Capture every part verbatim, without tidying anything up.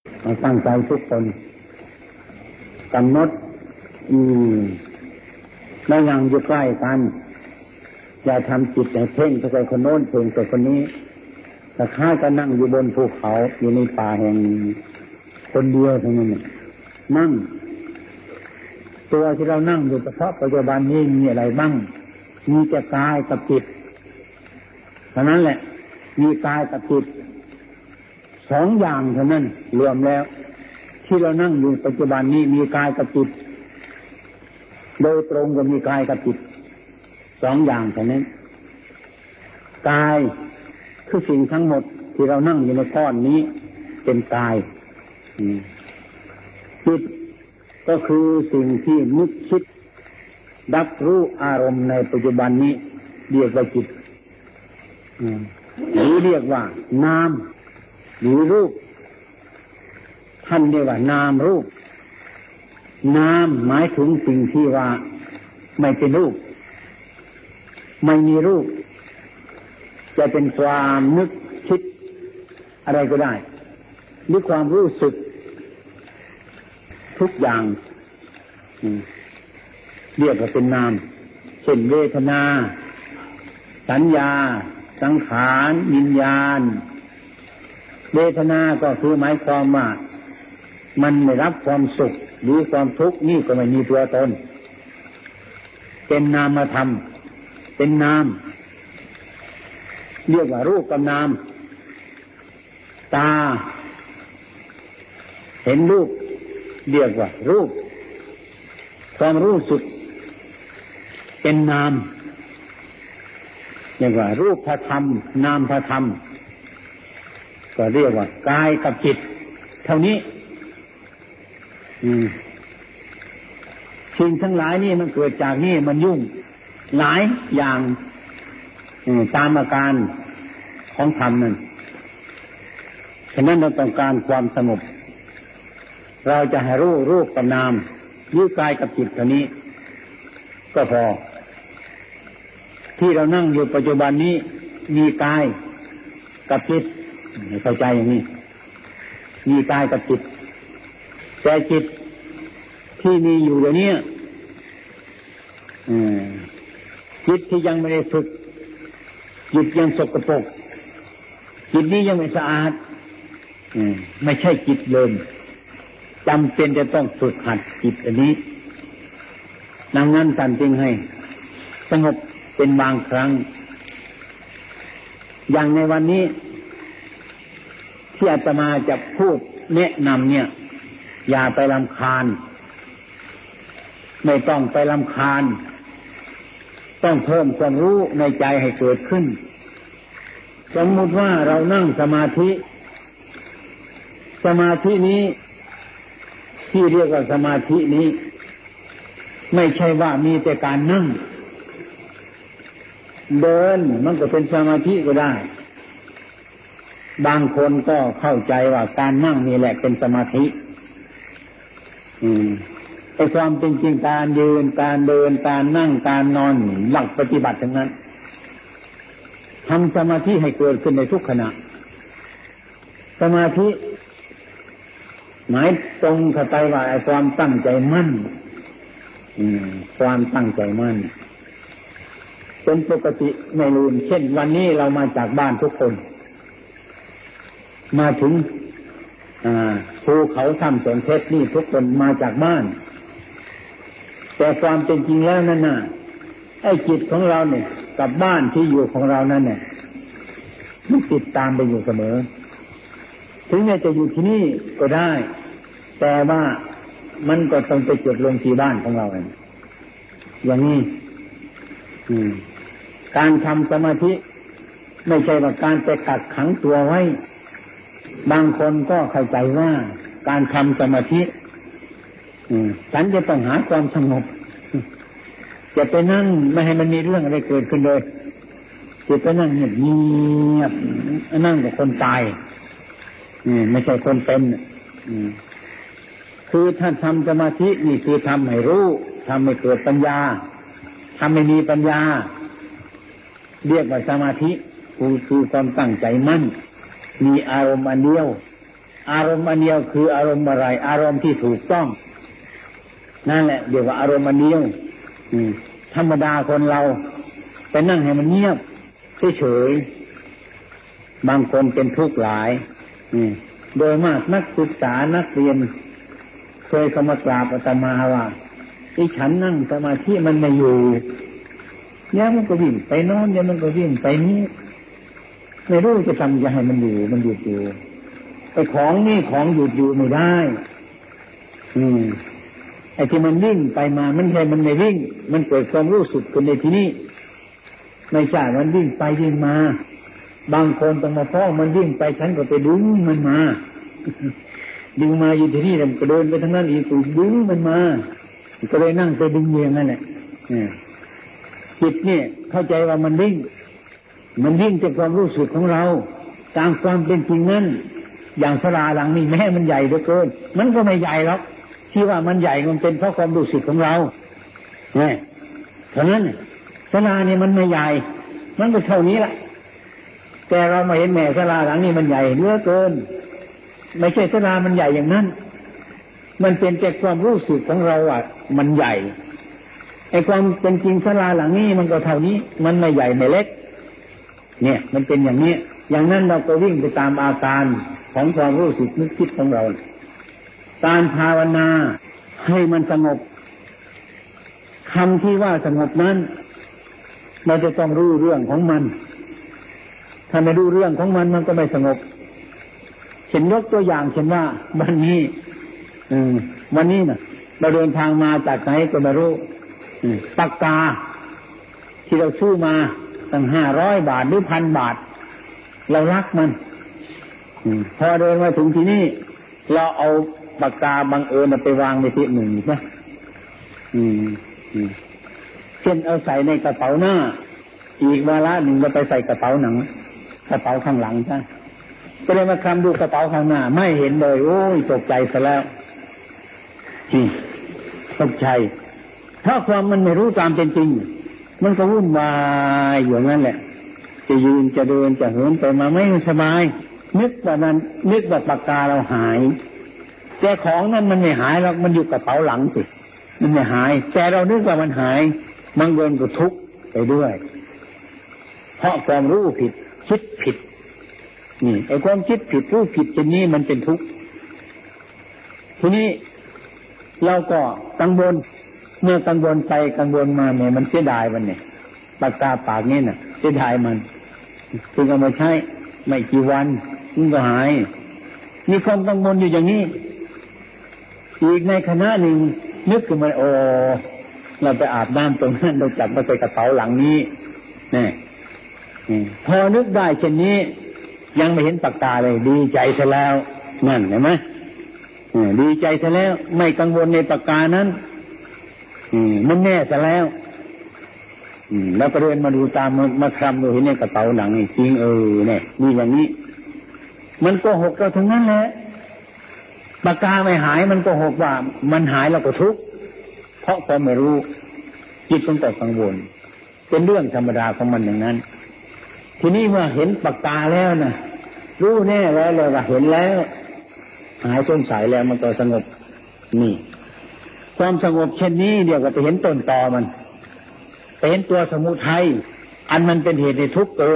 ตั้งใจทุกคนกำหนดอืมแล้วยังอยู่ใกล้กันอย่าทำจิตให้เพ่งไปใส่คนโน้นเพ่งใส่คนนี้แต่ข้าจะนั่งอยู่บนภูเขาอยู่ในป่าแห่งคนเดียวเท่านั้นนั่งตัวที่เรานั่งอยู่เฉพาะปัจจุบันนี้มีอะไรบ้างมีแต่กายกับจิตเท่านั้นแหละมีกายกับจิตสองอย่างเท่านั้นรวมแล้วที่เรานั่งอยู่ปัจจุบันนี้มีกายกับจิตโดยตรงก็มีกายกับจิตสองอย่างเท่านั้นกายคือสิ่งทั้งหมดที่เรานั่งอยู่ในก้อนนี้เป็นกายจิตก็คือสิ่งที่นึกคิดรับรู้อารมณ์ในปัจจุบันนี้เรียกว่าจิตหรือเรียกว่านามหรือรูปท่านเรียกว่านามรูปนามหมายถึงสิ่งที่ว่าไม่เป็นรูปไม่มีรูปจะเป็นความนึกคิดอะไรก็ได้หรือความรู้สึกทุกอย่างเรียกว่าเป็นนามเช่นเวทนาสัญญาสังขารวิญญาณเวทนาก็คือหมายความว่ามันไม่รับความสุขหรือความทุกข์นี่ก็ไม่มีตัวตนเป็นนามธรรมเป็นนามเรียกว่ารูปกับนามตาเห็นรูปเรียกว่ารูปความรู้สึกเป็นนามเรียกว่ารูปพระธรรมนามพระธรรมก็เรียกว่ากายกับจิตเท่านี้สิ่งทั้งหลายนี่มันเกิดจากนี่มันยุ่งหลายอย่างตามอาการของธรรมนั่นฉะนั้นเราต้องการความสงบเราจะให้รู้รูปกับนามยึดกายกับจิตเท่านี้ก็พอที่เรานั่งอยู่ปัจจุบันนี้มีกายกับจิตเข้าใจอย่างนี้มีกายกับจิตแต่จิตที่มีอยู่เดี๋ยวนี้จิตที่ยังไม่ได้ฝึกจิตยังสกปรกจิตนี้ยังไม่สะอาดไม่ใช่จิตเดิมจำเป็นจะต้องฝึกหัดจิตอันนี้ดังนั้นท่านจึงให้สงบเป็นบางครั้งอย่างในวันนี้ที่อาตมาจะพูดแนะนำเนี่ยอย่าไปรำคาญไม่ต้องไปรำคาญต้องเพิ่มความรู้ในใจให้เกิดขึ้นสมมุติว่าเรานั่งสมาธิสมาธินี้ที่เรียกว่าสมาธินี้ไม่ใช่ว่ามีแต่การนั่งเดินมันก็เป็นสมาธิก็ได้บางคนก็เข้าใจว่าการนั่งนี่แหละเป็นสมาธิอืมไอ้ความเป็นจริงการยืนการเดินการนั่งการนอนหลักปฏิบัติทั้งนั้นทำสมาธิให้เกิดขึ้นในทุกขณะสมาธิหมายตรงเข้าไปว่าไอ้ความตั้งใจมั่นอืมความตั้งใจมั่นเป็นปกติไม่ลืมเช่นวันนี้เรามาจากบ้านทุกคนมาถึงภูเขาถ้ำแสงเพชรนี่ทุกคนมาจากบ้านแต่ความเป็นจริงแล้วนั่นน่ะไอ้จิตของเราเนี่ยกับบ้านที่อยู่ของเรานั่นเนี่ยมันติดตามไปอยู่เสมอถึงแม้จะอยู่ที่นี่ก็ได้แต่ว่ามันก็ต้องไปจบลงที่บ้านของเราเองอย่างนี้การทำสมาธิไม่ใช่ว่าการไปกักขังตัวไว้บางคนก็เข้าใจว่าการทำสมาธิฉันจะต้องหาความสงบจะไปนั่งไม่ให้มันมีเรื่องอะไรเกิดขึ้นเลยจะไปนั่งเงียบเงียบนั่งกับคนตายไม่ใช่คนเป็นคือถ้าทำสมาธินี่คือทำให้รู้ทำให้เกิดปัญญาทำให้มีปัญญาเรียกว่าสมาธิคือคือความตั้งใจมั่นมีอารมณ์อันเดียวอารมณ์อันเดียวคืออารมณ์อะไรอารมณ์ที่ถูกต้องนั่นแหละเรียกว่าอารมณ์อันเดียวธรรมดาคนเราไปนั่งให้มันเงียบเฉยๆบางคนเป็นทุกข์หลายโดยมากนักศึกษานักเรียนเคยเข้ามากราบอาตมาว่าที่ฉันนั่งสมาธิมันไม่อยู่เนี่ยมันก็วิ่งไปโน่นเนี่ยมันก็วิ่งไปนี้ไม่รู้จะทำจะให้มันอยู่มันหยุดอยู่ไอ้ของนี่ของหยุดอยู่ไม่ได้อืมไอ้ที่มันวิ่งไปมามันใช่มันไม่วิ่งมันเกิดความรู้สึกขึ้นในที่นี้ไม่ใช่มันวิ่งไปวิ่งมาบางคนต้องมาฟ้องมันวิ่งไปฉันก็ไปดึงมันมาดึงมาอยู่ที่นี่มันก็เดินไปทางนั้นอีกก็ดึงมันมาก็เลยนั่งไปดึงเมียนั่นแหละจิตเนี่ยเข้าใจว่ามันวิ่งมันวิ่งจากความรู้สึกของเราตามความเป็นจริงนั้นอย่างศาลาหลังนี้แม้มันใหญ่เหลือเกินมันก็ไม่ใหญ่หรอกที่ว่ามันใหญ่มันเป็นเพราะความรู้สึกของเราเนี่ยเพราะนั้นศาลาเนี่ยมันไม่ใหญ่มันก็เท่านี้แหละแต่เรามาเห็นแม่ศาลาหลังนี้มันใหญ่เหลือเกินไม่ใช่ศาลามันใหญ่อย่างนั้นมันเป็นแต่ความรู้สึกของเราอ่ะมันใหญ่ไอ้ความเป็นจริงศาลาหลังนี้มันก็เท่านี้มันไม่ใหญ่ไม่เล็กเนี่ยมันเป็นอย่างนี้อย่างนั้นเราก็วิ่งไปตามอาการของความรู้สึกนึกคิดของเราการภาวนาให้มันสงบคำที่ว่าสงบนั้นเราจะต้องรู้เรื่องของมันถ้าไม่รู้เรื่องของมันมันก็ไม่สงบเช่นยกตัวอย่างเช่นว่าวันนี้อืมวันนี้น่ะเราเดินทางมาจากไหนก็ไม่รู้ปากกาที่เราซื้อมาตั้งห้าร้อยบาทหรือพันบาทเรารักมันพอเดินมาถึงที่นี่เราเอาปากกาบังเอิญไปวางในที่หนึ่งนะเช่นเอาใส่ในกระเป๋าหน้าอีกเวลาหนึ่งเราไปใส่กระเป๋าหนังกระเป๋าข้างหลังใช่ก็เลยมาคำดูกระเป๋าข้างหน้าไม่เห็นเลยโอ้ยตกใจซะแล้วตกใจถ้าความมันไม่รู้ตามเป็นจริงมันก็วุ่นวายอยู่นั่นแหละจะยืนจะเดินจะเหินไปมาไม่สบายนึกว่านั้นนึกว่าปากกาเราหายแต่ของนั้นมันไม่หายหรอกมันอยู่กระเป๋าหลังสิมันไม่หายแต่เรานึกว่ามันหายมันเกินก็ทุกข์ไปด้วยเพราะความรู้ผิดคิดผิดนี่ไอ้ความคิดผิดรู้ผิดชนิดนี้มันเป็นทุกข์ทีนี้เราก็กังวลเมื่อกังวลไปกังวลมาเนี่ยมันเสียดายมันเนี่ยปากกาปากนี่น่ะเสียดายมันคือเอามาใช้ไม่กี่วันมันก็หายมีความกังวลอยู่อย่างนี้อีกในคณะหนึ่งนึกขึ้นมาโอ้เราไปอาบน้ำตรงนั้นเราจับมาใส่กระเป๋าหลังนี้นี่พอนึกได้เช่นนี้ยังไม่เห็นปากกาเลยดีใจซะแล้วนั่นเห็นไหมดีใจซะแล้วไม่กังวลในปากกานั้นมันแน่ซะแล้วแล้วก็เดินมาดูตามมาคลำดูเห็นในกระเป๋าหนังนี่จริงเออเนี่ยนี่อย่างนี้มันโกหกเราทั้งนั้นแหละปากกาไม่หายมันโกหกว่ามันหายเราก็ทุกข์เพราะความไม่รู้จิตต้องแต่กังวลเป็นเรื่องธรรมดาของมันอย่างนั้นทีนี้เมื่อเห็นปากกาแล้วนะรู้แน่แล้วเลยว่าเห็นแล้วหายสงสัยแล้วมันก็สงบนี่ความสงบเช่นนี้เดี๋ยวก็ไปเห็นต้นตอมันไปเห็นตัวสมุทัยอันมันเป็นเหตุให้ทุกข์เกิด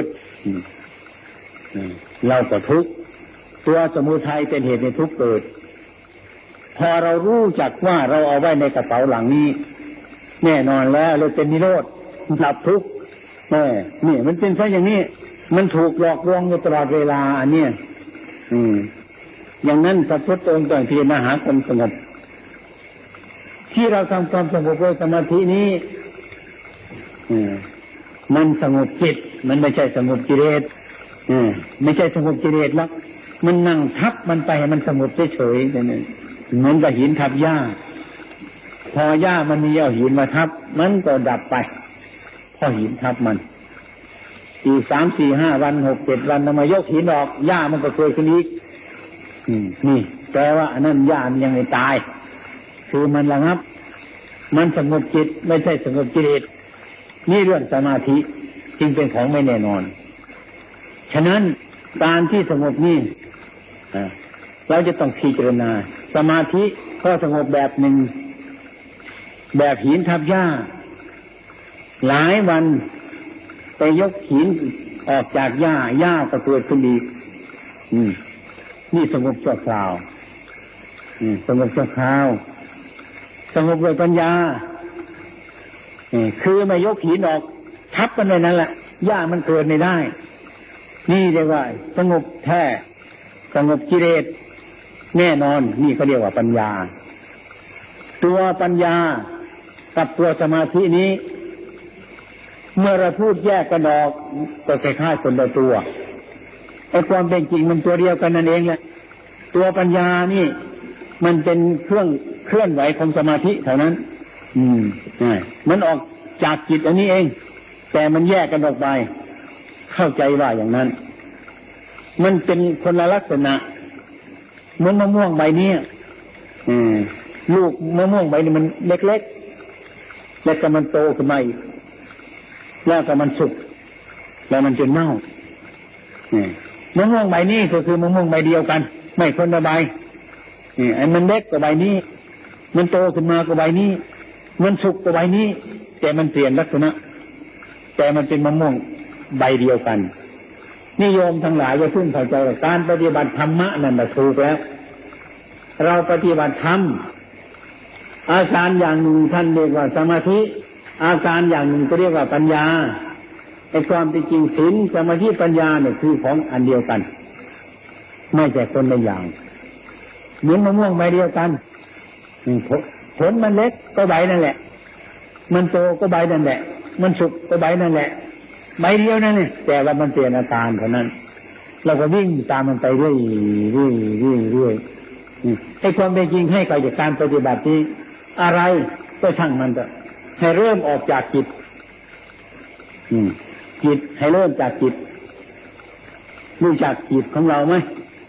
เราก็ทุกข์ตัวสมุทัยเป็นเหตุให้ทุกข์เกิดพอเรารู้จักว่าเราเอาไว้ในกระเป๋าหลังนี้แน่นอนแล้วเราเป็นนิโรธดับทุกข์แน่นี่มันเป็นซะอย่างนี้มันถูกหลอกลวงอยู่ตลอดเวลาอันเนี้ยอืมอย่างนั้นพระพุทธองค์ต้องพิจารณาหาความสงบที่เราทำความสงบโดยสมาธินี้มันสงบจิตมันไม่ใช่สงบกิเลสไม่ใช่สงบกิเลสหรอกมันนั่งทับมันไปให้มันสงบเฉยๆนั่นเหมือนกับหินทับหญ้าพอหญ้ามันมีเอาหินมาทับมันก็ดับไปพอหินทับมันอีกสามสี่ห้าวันหกเจ็ดวันนำมายกหินออกหญ้ามันก็เกิดขึ้นอีกนี่แต่ว่าอันนั้นหญ้ามันยังไม่ตายคือมันระงับมันสงบจิตไม่ใช่สงบกิเลสนี่เรื่องสมาธิจึงเป็นของไม่แน่นอนฉะนั้นการที่สงบนี่เราจะต้องพิจารณาสมาธิก็สงบแบบหนึ่งแบบหินทับหญ้าหลายวันไปยกหินออกจากหญ้าหญ้าก็เกิดขึ้นอีกนี่สงบชั่วคราวสงบชั่วคราวสงบด้วยปัญญาคือไม่ยกหินออกทับกันเลยนั่นแหละหญ้ามันเกิดไม่ได้นี่เรียกว่าสงบแท้สงบกิเลสแน่นอนนี่เขาเรียกว่าปัญญาตัวปัญญากับตัวสมาธินี้เมื่อเราพูดแยกกันออกก็คล้ายๆคนละตัวไอ้ความเป็นจริงมันตัวเดียวกันนั่นเองแหละตัวปัญญานี่มันเป็นเครื่องเคลื่อนไหวของสมาธิเท่านั้นอืมใช่มันออกจากจิตอันนี้เองแต่มันแยกกันออกไปเข้าใจว่าอย่างนั้นมันเป็นคนละลักษณะเหมือนมะม่วงใบนี้อืมลูกมะม่วงใบนี้มันเล็กๆแล้วก็มันโตขึ้นมาอีกแล้วก็มันสุกแล้วมันจะเน่ามะม่วงใบนี้ก็คือมะม่วงใบเดียวกันไม่คนละใบนี่ไอ้มันเล็กกว่าใบนี้มันโตขึ้นมากว่าใบนี้มันสุกกว่าใบนี้แต่มันเปลี่ยนลักษณะแต่มันเป็นมะม่วงใบเดียวกันนิยมทั้งหลายจะพึ่งเข้าใจว่าการปฏิบัติธรรมะนั่นแหละถูกแล้วเราปฏิบัติธรรมอาการอย่างหนึ่งท่านเรียกว่าสมาธิอาการอย่างหนึ่งก็เรียกว่าปัญญาไอ้ความเป็นจริงศีลสมาธิปัญญาเนี่ยคือของอันเดียวกันไม่ใช่คนละอย่างเหมือนมะม่วงใบเดียวกันผลมันเล็กก็ใบนั่นแหละมันโตก็ใบนั่นแหละมันสุกก็ใบนั่นแหละใบเดียวนั่นเนี่ยแต่ว่ามันเปลี่ยนอาการเท่านั้นเราก็วิ่งตามมันไปเรื่อยเรื่อยเรื่อยเรื่อยไอ้ความเป็นจริงให้กับการปฏิบัตินี้อะไรก็ช่างมันเถอะให้เริ่มออกจากจิตจิตให้เริ่มจากจิตรู้จักจิตของเราไหม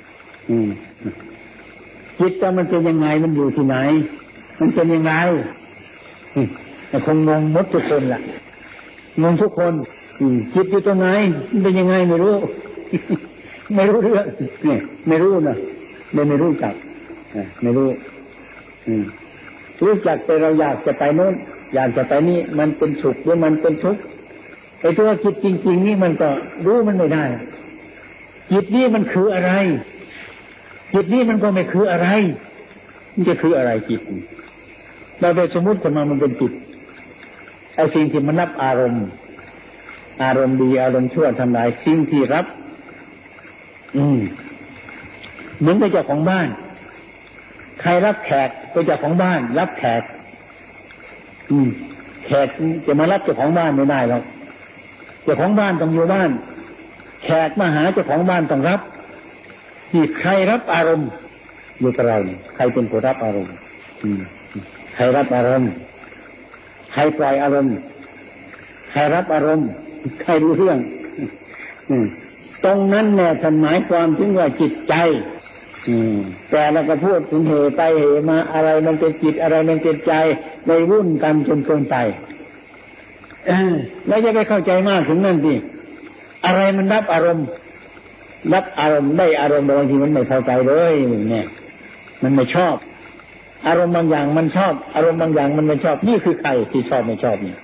จิตจะมันเป็นยังไงมันอยู่ที่ไหนมันเป็นยังไงแต่คงงงหมดทุกคนแหละงงทุกคนจิตอยู่ตรงไหนมันเป็นยังไงไม่รู้ไม่รู้เรื่องเนี่ยไม่รู้นะไม่ไม่รู้จักไม่รู้รู้จักแต่เราอยากจะไปโน้นอยากจะไปนี่มันเป็นสุขหรือมันเป็นทุกข์ไอ้ตัวจิตจริงๆนี่มันก็รู้มันไม่ได้จิตนี่มันคืออะไรจิตนี่มันก็ไม่คืออะไรมันจะคืออะไรจิตเราไปสมมติขึ้นมามันเป็นจิตไอ้สิ่งที่มันรับอารมณ์อารมณ์ดีอารมณ์ชั่วทำลายสิ่งที่รับอืมเหมือนกับเจ้าของบ้านใครรับแขกก็เจ้าของบ้านรับแขกอืมแขกจะมารับเจ้าของบ้านไม่ได้หรอกเจ้าของบ้านต้องอยู่บ้านแขกมาหาเจ้าของบ้านต้องรับที่ใครรับอารมณ์อยู่กับเราเนี่ยใครเป็นผู้รับอารมณ์อืมใครรับอารมณ์ใครปล่อยอารมณ์ใครรับอารมณ์ใครรู้เรื่องอืมตรงนั้นเนี่ยท่านหมายความถึงว่าจิตใจอืมแต่เราก็พูดถึงเหตุไปเหตุมาอะไรมันเป็นจิตอะไรมันเป็นใจในวุ่นกันจนเกินไปแล้วจะไปเข้าใจมากถึงนั่นดิอะไรมันรับอารมณ์รับอารมณ์ได้อารมณ์บางทีมันไม่พอใจเลยเนี่ยมันไม่ชอบอารมณ์บางอย่างมันชอบอารมณ์บางอย่างมันไม่ชอบนี่คือใครที่ชอบไม่ชอบเนี่ย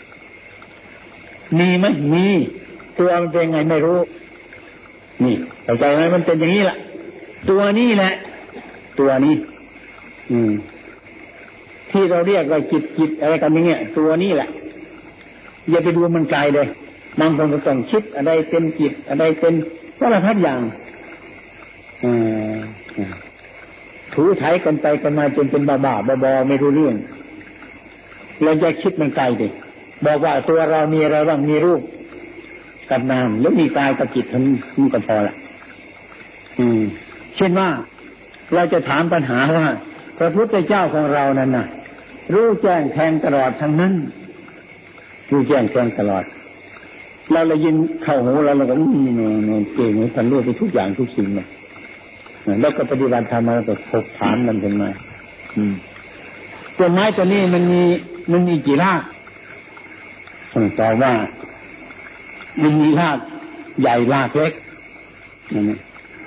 มีไหมมีตัวมันเป็นไงไม่รู้นี่เข้าใจไหมมันเป็นอย่างนี้แหละตัวนี้แหละตัวนี้อืมที่เราเรียกว่าจิตจิตอะไรกันอย่างเงี้ยตัวนี้แหละอย่าไปดูมันไกลเลยบางคนก็ต้องคิดอะไรเป็นจิตอะไรเป็นสารพัดอย่างอ่าถูไถกันไปกันมาจนเป็นบ้าบ้าบอไม่รู้เรื่องเราจะคิดมันไกลดิบอกว่าตัวเรามีอะไรบ้างมีรูปกับนามแล้วมีกายกับจิตทั้งนี้ก็พอละอืมเช่นว่าเราจะถามปัญหาว่าพระพุทธเจ้าของเรานั้นน่ะรู้แจ้งแทงตลอดทั้งนั้นรู้แจ้งแทงตลอดเราเลยยินเข้าหูเราเราก็อืมเก่งท่านรู้ไปทุกอย่างทุกสิ่งเลยแล้วก็ปฏิบัติธรรมเราก็ถกถามมันเป็นมาต้นไม้ตัวนี้มันมีมันมีกี่รากผมตอบว่ามันมีรากใหญ่รากเล็กนั่น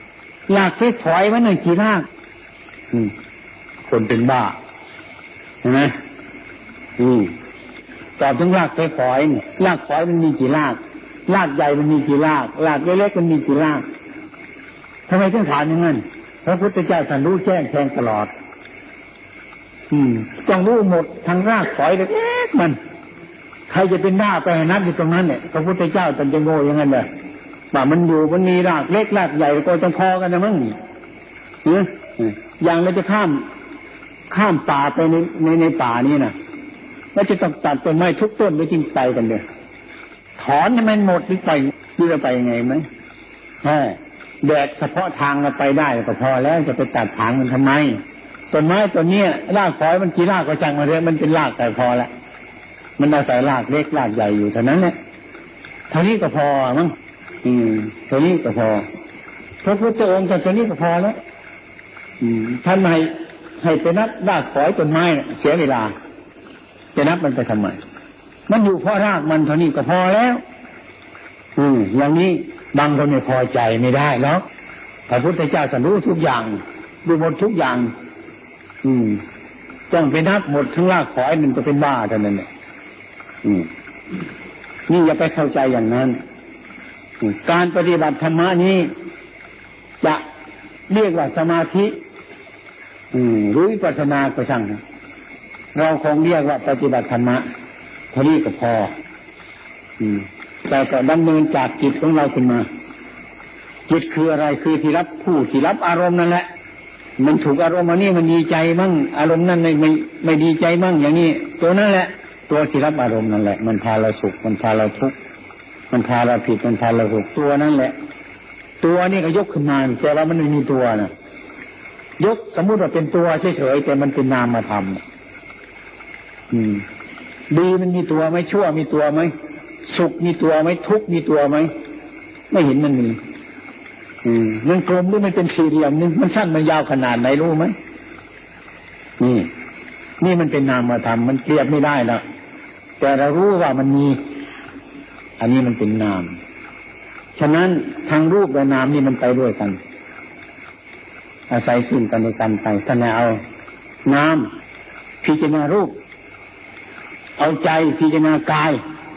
ลากที่ถอยมันหนึ่งกี่รากคนเป็นบ้าเห็นไหมอืมตอบถึงรากที่ถอยรากถอยมันมีกี่รากรากใหญ่มันมีกี่รากรากเล็กๆมันมีกี่รากทำไมถึงถามอย่างนั้นพระพุทธเจ้าท่านรู้แจ้งแทงตลอดอืมต้องรู้หมดทั้งรากถอยเล็กๆมันใครจะเป็นบ้าไปนับอยู่ตรงนั้นเนี่ยพระพุทธเจ้าท่านจะโง่อย่างนั้นเลยว่ามันอยู่มันมีรากเล็กรากใหญ่ก็ต้องพอกันนะมั้งเนี่ยอย่างเราจะข้ามข้ามป่าไปในในในป่านี่นะแล้วจะต้องตัดต้นไม้ทุกต้นไปจริงใจกันเลยถอนให้มันหมดหรือไปหรือไปยังไงไหมแค่แดดเฉพาะทางเราไปได้ก็พอแล้วจะไปตัดถางมันทำไมต้นไม้ต้นนี้รากถอยมันกี่รากก็จังมาเถอะมันเป็นรากแต่พอละมันอาศัยรากเล็กรากใหญ่อยู่เท่านั้นแหละเท่านี้ก็พอมั้งอืมเท่านี้ก็พอพระพุทธองค์ท่านเท่านี้ก็พอแล้วอืมท่านให้ให้ไปนับรากถอยต้นไม้เสียเวลาจะนับมันไปทำไมมันอยู่เพราะรากมันเท่านี้ก็พอแล้วอืมอย่างนี้บางคนไม่พอใจไม่ได้หรอกพระพุทธเจ้าท่านรู้ทุกอย่างดูหมดทุกอย่างอืมต้องไปนับหมดทั้งรากถอยมันก็เป็นบ้าเท่านั้นแหละอืมนี่อย่าไปเข้าใจอย่างนั้นการปฏิบัติธรรมนี้จะเรียกว่าสมาธิหรือวิปัสสนาก็ช่างเราคงเรียกว่าปฏิบัติธรรมะเท่านี้ก็พอแต่ก็ดำเนินจากจิตของเราขึ้นมาจิตคืออะไรคือที่รับผู้ที่รับอารมณ์นั่นแหละมันถูกอารมณ์อันนี้มันดีใจมั่งอารมณ์นั้นไม่ไม่ไม่ดีใจมั่งอย่างนี้ตัวนั่นแหละตัวที่รับอารมณ์นั่นแหละมันพาเราสุขมันพาเราทุกข์มันพาเราผิดมันพาเราถูกตัวนั่นแหละตัวนี่ก็ยกขึ้นมาแต่ว่ามันไม่มีตัวนะยกสมมุติว่าเป็นตัวเฉยๆแต่มันเป็นนามธรรมอืมดีมันมีตัวไหมชั่วมีตัวไหมสุขมีตัวไหมทุกข์มีตัวไหมไม่เห็นมันมีอืมมันกลมหรือมันเป็นสี่เหลี่ยมนึงมันสั้นมันยาวขนาดไหนรู้ไหมนี่นี่มันเป็นนามธรรมมันเปรียบไม่ได้แล้วแต่เรารู้ว่ามันมีอันนี้มันเป็นนามฉะนั้นทางรูปและนามนี่มันไปด้วยกันอาศัยซึ่งกันและกันไปถ้าไม่เอานามพิจารณารูปเอาใจพิจารณากาย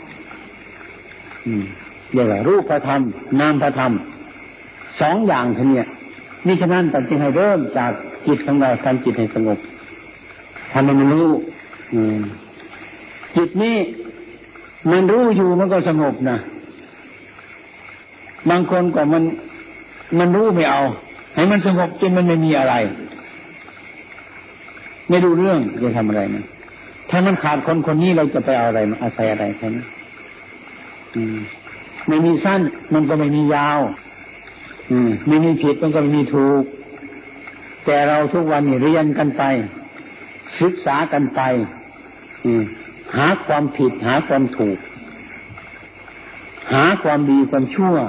เรียกว่ารูปพระธรรมนามพระธรรมสองอย่างเท่านี้นี่ฉะนั้นตัดสินให้เริ่มจากจิตของเราทำจิตให้สงบทำให้มันรู้จิตนี้มันรู้อยู่มันก็สงบนะบางคนก็มันมันรู้ไม่เอาให้มันสงบจนมันไม่มีอะไรไม่รู้เรื่องจะทำอะไรมันถ้ามันขาดคนคนนี้เราจะไปเอาอะไรมาอาศัยอะไรแค่นี้ไม่มีสั้นมันก็ไม่มียาวไม่มีผิดมันก็ไม่มีถูกแต่เราทุกวันนี้เรียนกันไปศึกษากันไปหาความผิดหาความถูกหาความดีความชั่ว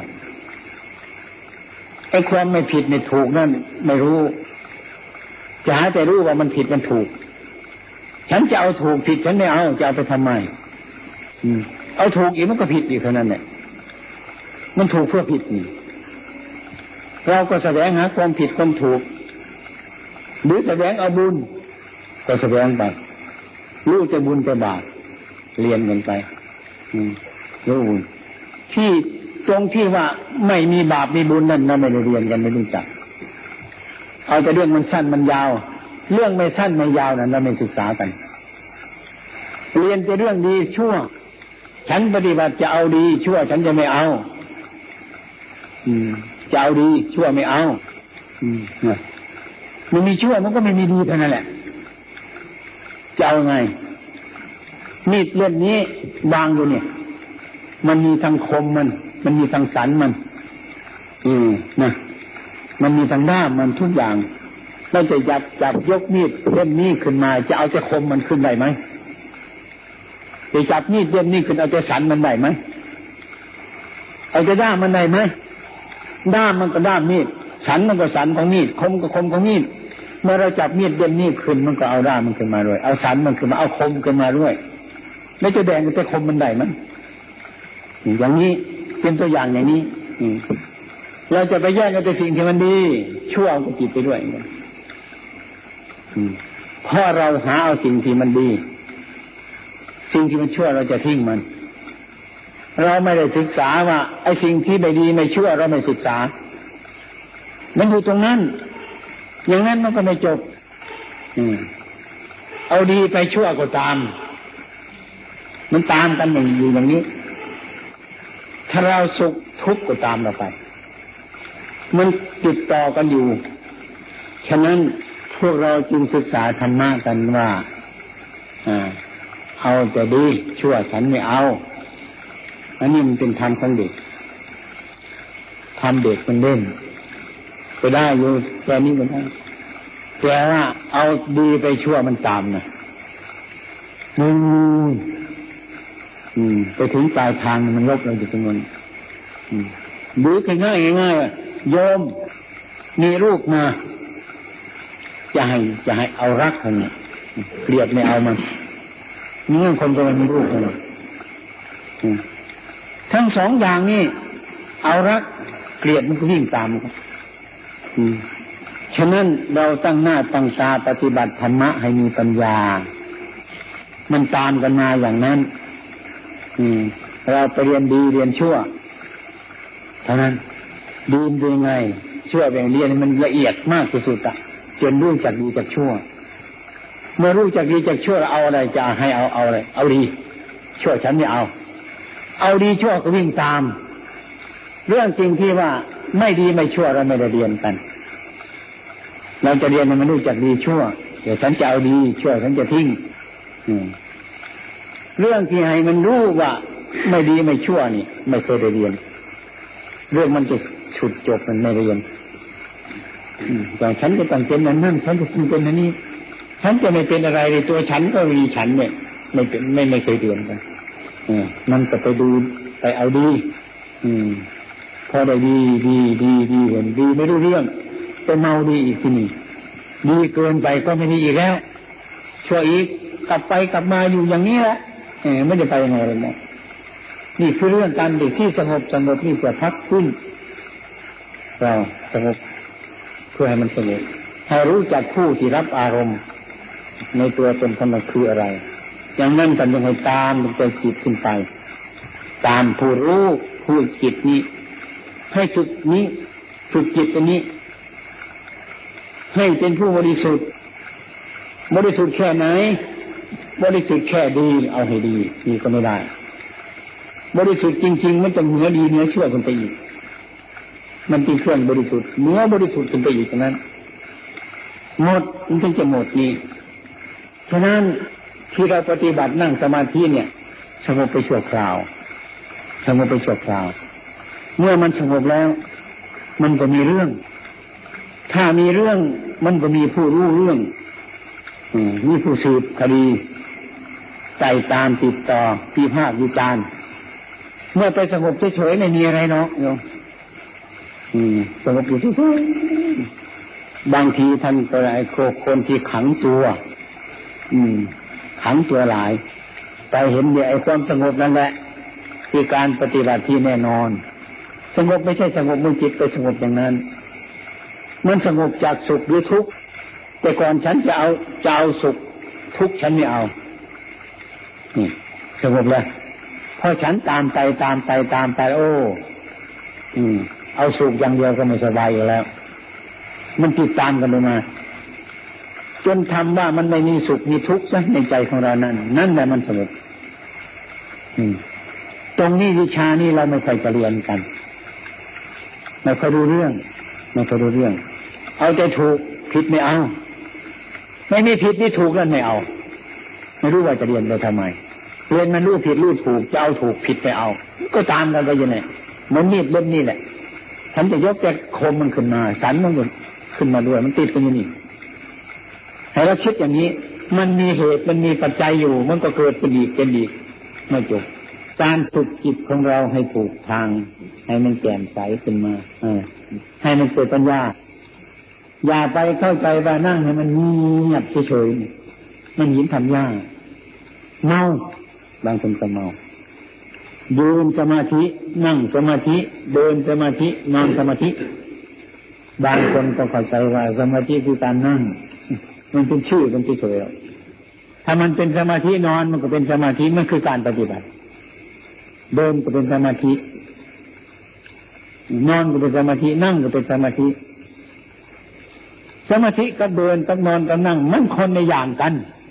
ไอ้ความไม่ผิดไม่ถูกนั่นไม่รู้จะหาแต่รู้ว่ามันผิดมันถูกฉันจะเอาถูกผิดฉันไม่เอาจะเอาไปทำไมเอาถูกอีกมันก็ผิดอีกเท่านั้นแหละมันถูกเพื่อผิดนี่เราก็แสวงหาความผิดความถูกหรือแสวงเอาบุญก็แสวงไปรู้จะบุญจะบาปเรียนกันไปรู้บุญที่ตรงที่ว่าไม่มีบาปมีบุญนั่นเราไม่ได้เรียนกันไม่รู้จักเอาแต่เรื่องมันสั้นมันยาวเรื่องไม่สั้นไม่ยาวนั้นเราไม่ศึกษากันเรียนแต่เรื่องดีชั่วฉันปฏิบัติจะเอาดีชั่วฉันจะไม่เอาจะเอาดีชั่วไม่เอามันมีชั่วมันก็ไม่มีดีเท่านั้นแหละจะเอาไงมีดเล่มนี้วางอยู่เนี่ยมันมีทางคมมันมันมีทางสันมันอืมนะมันมีทางด้ามมันทุกอย่างเราจะจับจับยกมีดเล่มนี้ขึ้นมาจะเอาแต่คมมันขึ้นได้ไหมจะจับมีดเล่มนี้ขึ้นเอาแต่สันมันได้ไหมเอาแต่ด้ามมันได้ไหมด้ามมันก็ด้ามมีดสันมันก็สันของมีดคมก็คมของมีดเมื่อเราจับมีดเล่มนี้ขึ้นมันก็เอาด้ามมันขึ้นมาด้วยเอาสันมันขึ้นมาเอาคมขึ้นมาด้วยแล้วจะแดงก็แต่คมมันได้ไหมอย่างนี้เป็นตัวอย่างอย่างนี้เราจะไปแยกกันแต่สิ่งที่มันดีชั่วก็จิตไปด้วยเพราะเราหาเอาสิ่งที่มันดีสิ่งที่มันชั่วเราจะทิ้งมันเราไม่ได้ศึกษาว่าไอ้สิ่งที่ไม่ดีไม่ชั่วเราไม่ศึกษามันอยู่ตรงนั้นอย่างนั้นมันก็ไม่จบเอาดีไปชั่วก็ตามมันตามกันอย่างอยู่อย่างนี้ถ้าเราสุขทุกข์ก็ตามเราไปมันติดต่อกันอยู่ฉะนั้นพวกเราจึงศึกษาธรรมะกันว่าเอาแต่ดีชั่วฉันไม่เอาอันนี้มันเป็นธรรมของเด็กธรรมเด็กมันเล่นก็ได้อยู่แค่นี้มันได้แต่ว่าเอาดีไปชั่วมันตามนะอืมอืมไปถึงปลายทางมันลบเราอยู่ตรงนั้นดูง่ายง่ายโยมมีลูกมาจะให้จะให้เอารักเขาเนี่ยเกลียดไม่เอามันนี่คนจะมีลูกเขาทั้งสองอย่างนี่เอารักเกลียดมันก็วิ่งตามครับฉะนั้นเราตั้งหน้าตั้งตาปฏิบัติธรรมะให้มีปัญญามันตามกันมาอย่างนั้นเราไปเรียนดีเรียนชั่วเท่านั้นดีเป็นยังไงชั่วเป็นเรียนมันละเอียดมากที่สุดอะจนรู้จักดีจักชั่วเมื่อรู้จักดีจักชั่วเอาอะไรจะให้เอาเอาอะไรเอาดีชั่วฉันไม่เอาเอาดีชั่วก็วิ่งตามเรื่องจริงที่ว่าไม่ดีไม่ชั่วเราไม่ได้เรียนกันเราจะเรียนมันรู้จักดีชั่วเดี๋ยวฉันจะเอาดีชั่วฉันจะทิ้งเรื่องที่ให้มันรู้ว่าไม่ดีไม่ชั่วนี่ไม่เคยได้เรียนเรื่องมันจะฉุดจบมันไม่เรียนอย่างฉันจะต้องเป็นนั้นนั่นฉันจะต้องเป็นนั้นนี้ฉันจะไม่เป็นอะไรเลยตัวฉันก็มีฉันเนี่ยไม่เป็นไม่ไม่เคยเรียนกันมันก็ไปดูไปเอาดีพอได้ดีดีดีดีเห็นดีไม่รู้เรื่องไปเมาดีอีกทีนี้ดีเกินไปก็ไม่ดีอีกแล้วชั่วอีกกลับไปกลับมาอยู่อย่างนี้แหละไม่ได้ไปยังไงเลยนะนี่คือเรื่องการเด็กที่สงบสงบนี่เพื่อพักขึ้นเราสงบเพื่อให้มันสงบให้รู้จักผู้ที่รับอารมณ์ในตัวตนของมันคืออะไรอย่างนั้นกันยังให้ตามมันจะจิตขึ้นไปตามผู้รู้ผู้จิตนี้ให้ฝึกนี้ฝึกจิตอันนี้ให้เป็นผู้บริสุทธิ์บริสุทธิ์แค่ไหนบริสุทธิ์แค่ดีเอาให้ดีดีก็ไม่ได้บริสุทธิ์จริงๆมันจะเหนือดีเหนือชั่วขึ้นไปอีกมันเป็นเครื่องบริสุทธิ์เหนือบริสุทธิ์ขึ้นไปอีกฉะนั้นหมดมันถึงจะหมดนี้ฉะนั้นที่เราปฏิบัตินั่งสมาธิเนี่ยสงบไปชั่วคราวสงบไปชั่วคราวเมื่อมันสงบแล้วมันก็มีเรื่องถ้ามีเรื่องมันก็มีผู้รู้เรื่องมีผู้สืบคดีไต่ตามติดต่อพิพากษ์วิจารณ์เมื่อไปสงบเฉยๆไม่มีอะไรเนาะโยมสงบอยู่เฉยๆบางทีท่านก็ไอ้คนที่ขังตัวขังตัวหลายไปเห็นเนี่ยไอ้ความสงบนั่นแหละคือการปฏิบัติที่แน่นอนสงบไม่ใช่สงบมือจิตไปสงบอย่างนั้นมันสงบจากสุขหรือทุกข์แต่ก่อนฉันจะเอาจะเอาสุขทุกข์ฉันไม่เอานี่สงบแล้วพอฉันตามไปตามไปตามไปโอ้อืมเอาสุขอย่างเดียวก็ไม่สบายอยู่แล้วมันติดตามกันมาจนทำว่ามันไม่มีสุขมีทุกข์ซะในใจของเรานั่นนั่นแหละมันสงบอืมตรงนี้วิชานี้เราไม่ค่อยจะเรียนกันไม่ค่อยรู้เรื่องไม่ค่อยรู้เรื่องเอาใจถูกผิดไม่เอาไม่มีผิดนี่ถูกนั่นไม่เอาไม่รู้ว่าจะเรียนไปทำไมเรียนมันรู้ผิดรู้ถูกจะเอาถูกผิดไปเอาก็ตามกันไปยังไงมันมีดเล่มนี่แหละฉันจะยกแกคมมันขึ้นมาสันมันขึ้นมาด้วยมันติดกันอยู่นี่ให้เราคิดอย่างนี้มันมีเหตุมันมีปัจจัยอยู่มันก็เกิดเป็นอีกเป็นอีกไม่จบการฝึกจิตของเราให้ถูกทางให้มันแจ่มใสขึ้นมาเออให้มันเกิดปัญญาอย่าไปเข้าใจว่านั่งให้มันเงียบเฉยๆมันหินทำยากเมาบางคนก็เมายืนสมาธินั่งสมาธิเดินสมาธินอนสมาธิบางคนก็เข้าใจว่าสมาธิคือการนั่งมันเป็นชื่อมันเฉยๆถ้ามันเป็นสมาธินอนมันก็เป็นสมาธิมันคือการปฏิบัติเดินก็เป็นสมาธินอนก็เป็นสมาธินั่งก็เป็นสมาธิสมาธิกับเดินกับนอนกับนั่งมันคนในอย่างกัน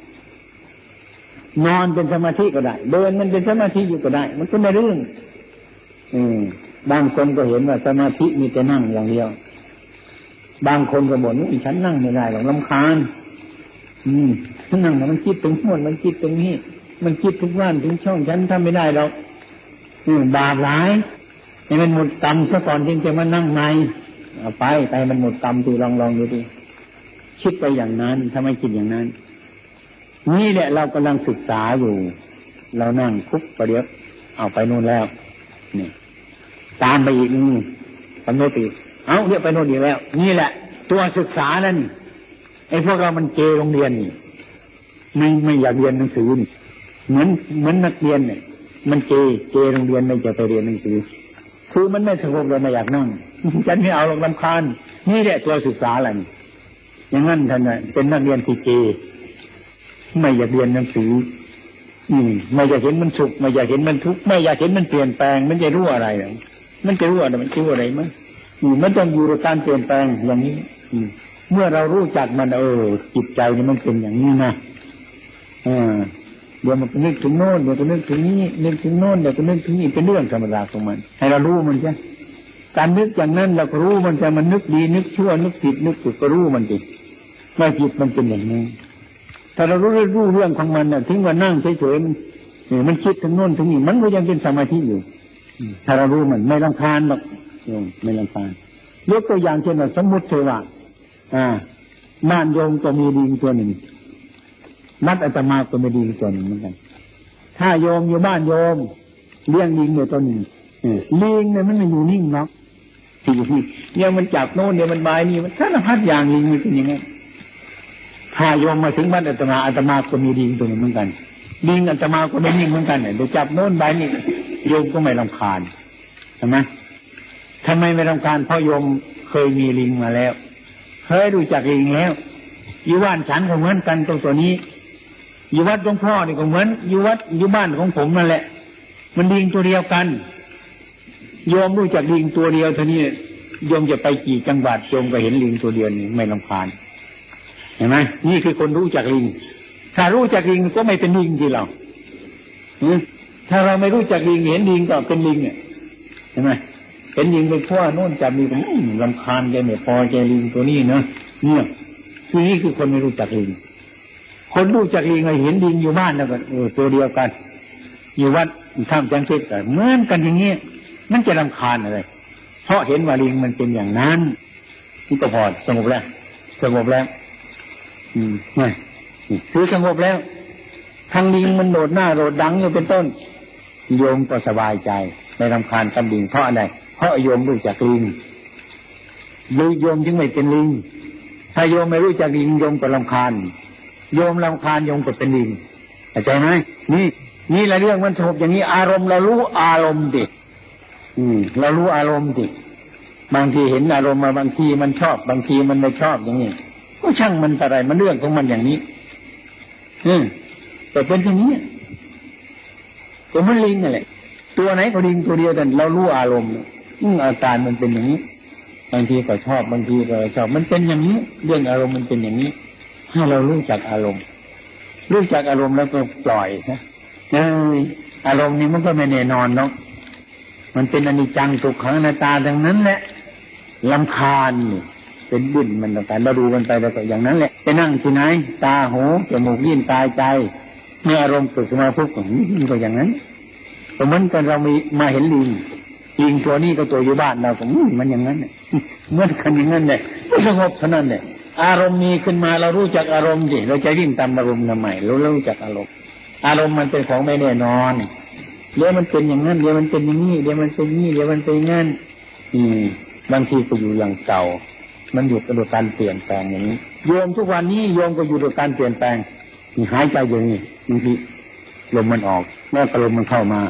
นอนเป็นสมาธิก็ได้เดินมันเป็นสมาธิอยู่ก็ได้มันก็ไม่เรื่องอืมบางคนก็เห็นว่าสมาธิมีแต่นั่งอย่างเดียวบางคนก็บ่นว่าฉันนั่งไม่ได้หรอกรำคาญอืมนั่งแล้วมันคิดถึงโน่นมันคิดถึงนี้มันคิดทุกวันถึงช่องฉันทำไม่ได้หรอกอืมบาปหลายให้มันหมดกรรมซะก่อนจึงจะมานั่งในเอาไปไปมันหมดกรรมดูลองลองดูดิคิดไปอย่างนั้นทำไมคิดอย่างนั้นนี่แหละเรากำลังศึกษาอยู่เรานั่งคุกประเดี๋ยวเอาไปนู่นแล้วนี่ตามไปอีกนี่กำหนดอีกเอาเดี๋ยวไปโน่นอีกแล้วนี่แหละตัวศึกษานั่นไอ้พวกเรามันเกโรงเรียนนี่ไม่ไม่อยากเรียนหนังสือนี่เหมือนเหมือนนักเรียนเนี่ยมันเกเกโรงเรียนไม่จะไปเรียนหนังสือคือมันไม่สงบเลยไม่อยากนั่งฉันไม่เอาหรอกรำคาญนี่แหละตัวศึกษาอะไรอย่างนั้นท่านน่ะเป็นนักเรียนที่เกไม่อยากเรียนหนังสืออืมไม่อยากเห็นมันสุขไม่อยากเห็นมันทุกข์ไม่อยากเห็นมันเปลี่ยนแปลงมันจะรู้อะไรหรอมันจะรู้อะไรมันจะรู้อะไรมั้ยอืมมันต้องอยู่กับการเปลี่ยนแปลงอย่างนี้อืมเมื่อเรารู้จักมันเออจิตใจนี่มันเป็นอย่างนี้นะอ่าเดี๋ยวมันก็นึกถึงโน่นเดี๋ยวก็นึกถึงนี้นึกถึงโน่นเดี๋ยวก็นึกถึงนี้เป็นเรื่องธรรมดาของมันให้เรารู้มันใช่การนึกอย่างนั้นเราก็รู้มันจะมันนึกดีนึกชั่วนึกผิดนึกถูกก็รู้มันสิว่าจิตมันเป็นอย่างนี้ถ้าเรารู้รู้เรื่องของมันน่ะถึงว่านั่งเฉยๆมันนี่มันคิดถึงโน่นถึงนี่มันก็ยังเป็นสมาธิอยู่ถ้าเรารู้มันไม่รำคาญหรอกโยมไม่รำคาญยกตัวอย่างเช่นว่าสมมุติเถอะว่าอ่าบ้านโยมก็มีลิงตัวหนึ่งนัดอาตมาก็มีลิงตัวหนึ่งเหมือนกันถ้าโยมอยู่บ้านโยมเลี้ยงลิงอยู่ตัวหนึ่งลิงเนี่ยมันไม่อยู่นิ่งเนาะที่อยู่นี่เนี่ยมันจับโน่นเนี่ยมันบายนี่มันสารพัดอย่างลิงมันเป็นอย่างนั้นถ้าโยมมาถึงบ้านอาตมาอาตมาก็มีลิงตัวหนึ่งเหมือนกันลิงอาตมาก็ไม่นิ่งเหมือนกันเนี่ยเดี๋ยวจับโน่นบายนี่โยมก็ไม่รำคาญใช่ไหมทำไมไม่รำคาญเพราะโยมเคยมีลิงมาแล้วเคยรู้จักลิงแล้วอยู่บ้านฉันก็เหมือนกันตรงตัวนี้อยู่วัดหลวงพ่อนี่ก็เหมือนอยู่วัดอยู่บ้านของผมนั่นแหละมันลิงตัวเดียวกันโยมรู้จักลิงตัวเดียวเท่านี้โยมจะไปกี่จังหวัดโยมก็เห็นลิงตัวเดียวนี่ไม่รำคาญเห็นไหมนี่คือคนรู้จักลิงถ้ารู้จักลิงก็ไม่เป็นลิงที่เราถ้าเราไม่รู้จักลิงเห็นลิงก็เป็นลิงเนี่ยเห็นไหมเห็นลิงไปทั่วโน่นจับลิงก็รำคาญใจไม่พอใจลิงตัวนี้เนาะเนี่ยคือนี่คือคนไม่รู้จักลิงคนรู้จักลิงเห็นลิงอยู่บ้านแล้วก็เออตัวเดียวกันอยู่วัดท่ามจังเทศกันเหมือนกันอย่างนี้มันจะรำคาญอะไรเพราะเห็นว่าลิงมันเป็นอย่างนั้นนี่ก็พอสงบแล้วสงบแล้วอืมไม่คือสงบแล้วทางลิงมันโดดหน้าโดดดังอยู่เป็นต้นโยมก็สบายใจไม่รำคาญกับลิงเพราะอะไรเพราะโยมรู้จักลิงดูโยมจึงไม่เป็นลิงถ้าโยมไม่รู้จักลิงโยมก็รำคาญโยมรำคาญโยมก็เป็นลิงเข้าใจไหมนี่นี่แหละเรื่องมันสงบอย่างนี้อารมณ์เรารู้อารมณ์ดิอืมเรารู้อารมณ์ดิบางทีเห็นอารมณ์มาบางทีมันชอบบางทีมันไม่ชอบอย่างนี้ก็ช่างมันอะไรมันเรื่องของมันอย่างนี้อืมแต่เป็นอย่างนี้ตัวมันลิงนั่นแหละตัวไหนก็ลิงตัวเดียวแต่เรารู้อารมณ์อืมอาการมันเป็นอย่างนี้บางทีก็ชอบบางทีก็ชอบมันเป็นอย่างนี้เรื่องอารมณ์มันเป็นอย่างนี้ให้เรารู้จักอารมณ์รู้จักอารมณ์แล้วก็ปล่อยนะเอออารมณ์นี้มันก็ไม่แน่นอนเนาะมันเป็นอนิจจังทุกขังอนัตตาดังนั้นแหละรำคาญเป็นบุญมันต่างๆเราดูกันไปแล้วก็อย่างนั้นแหละไปนั่งที่ไหนตาหูจมูกลิ้นกายใจเมื่ออารมณ์เกิดขึ้นมาปุ๊บก็มันก็อย่างนั้นสมมติกันเรามีมาเห็นลิงลิงตัวนี้ก็ตัวอยู่บ้านเราก็มันอย่างนั้นเมื่อกันอย่างนั้นเนี่ยสงบเท่านั้นเนี่ยอารมณ์มีขึ้นมาเรารู้จักอารมณ์สิเราจะวิ่งตามอารมณ์ทำไมเรารู้จักอารมณ์อารมณ์มันเป็นของไม่แน่นอนเดี๋ยวมันเป็นอย่างนั้นเดี๋ยวมันเป็นอย่างนี้เดี๋ยวมันเป็นนี้เดี๋ยวมันเป็นงั้นอืมบางทีก็อยู่อย่างเก่ามันอยู่กับการเปลี่ยนแปลงอย่างนี้โยมทุกวันนี้โยมก็อยู่กับการเปลี่ยนแปลงหายใจอย่างนี้บางทีลมมันออกแล้วก็ลมมันเข้ามา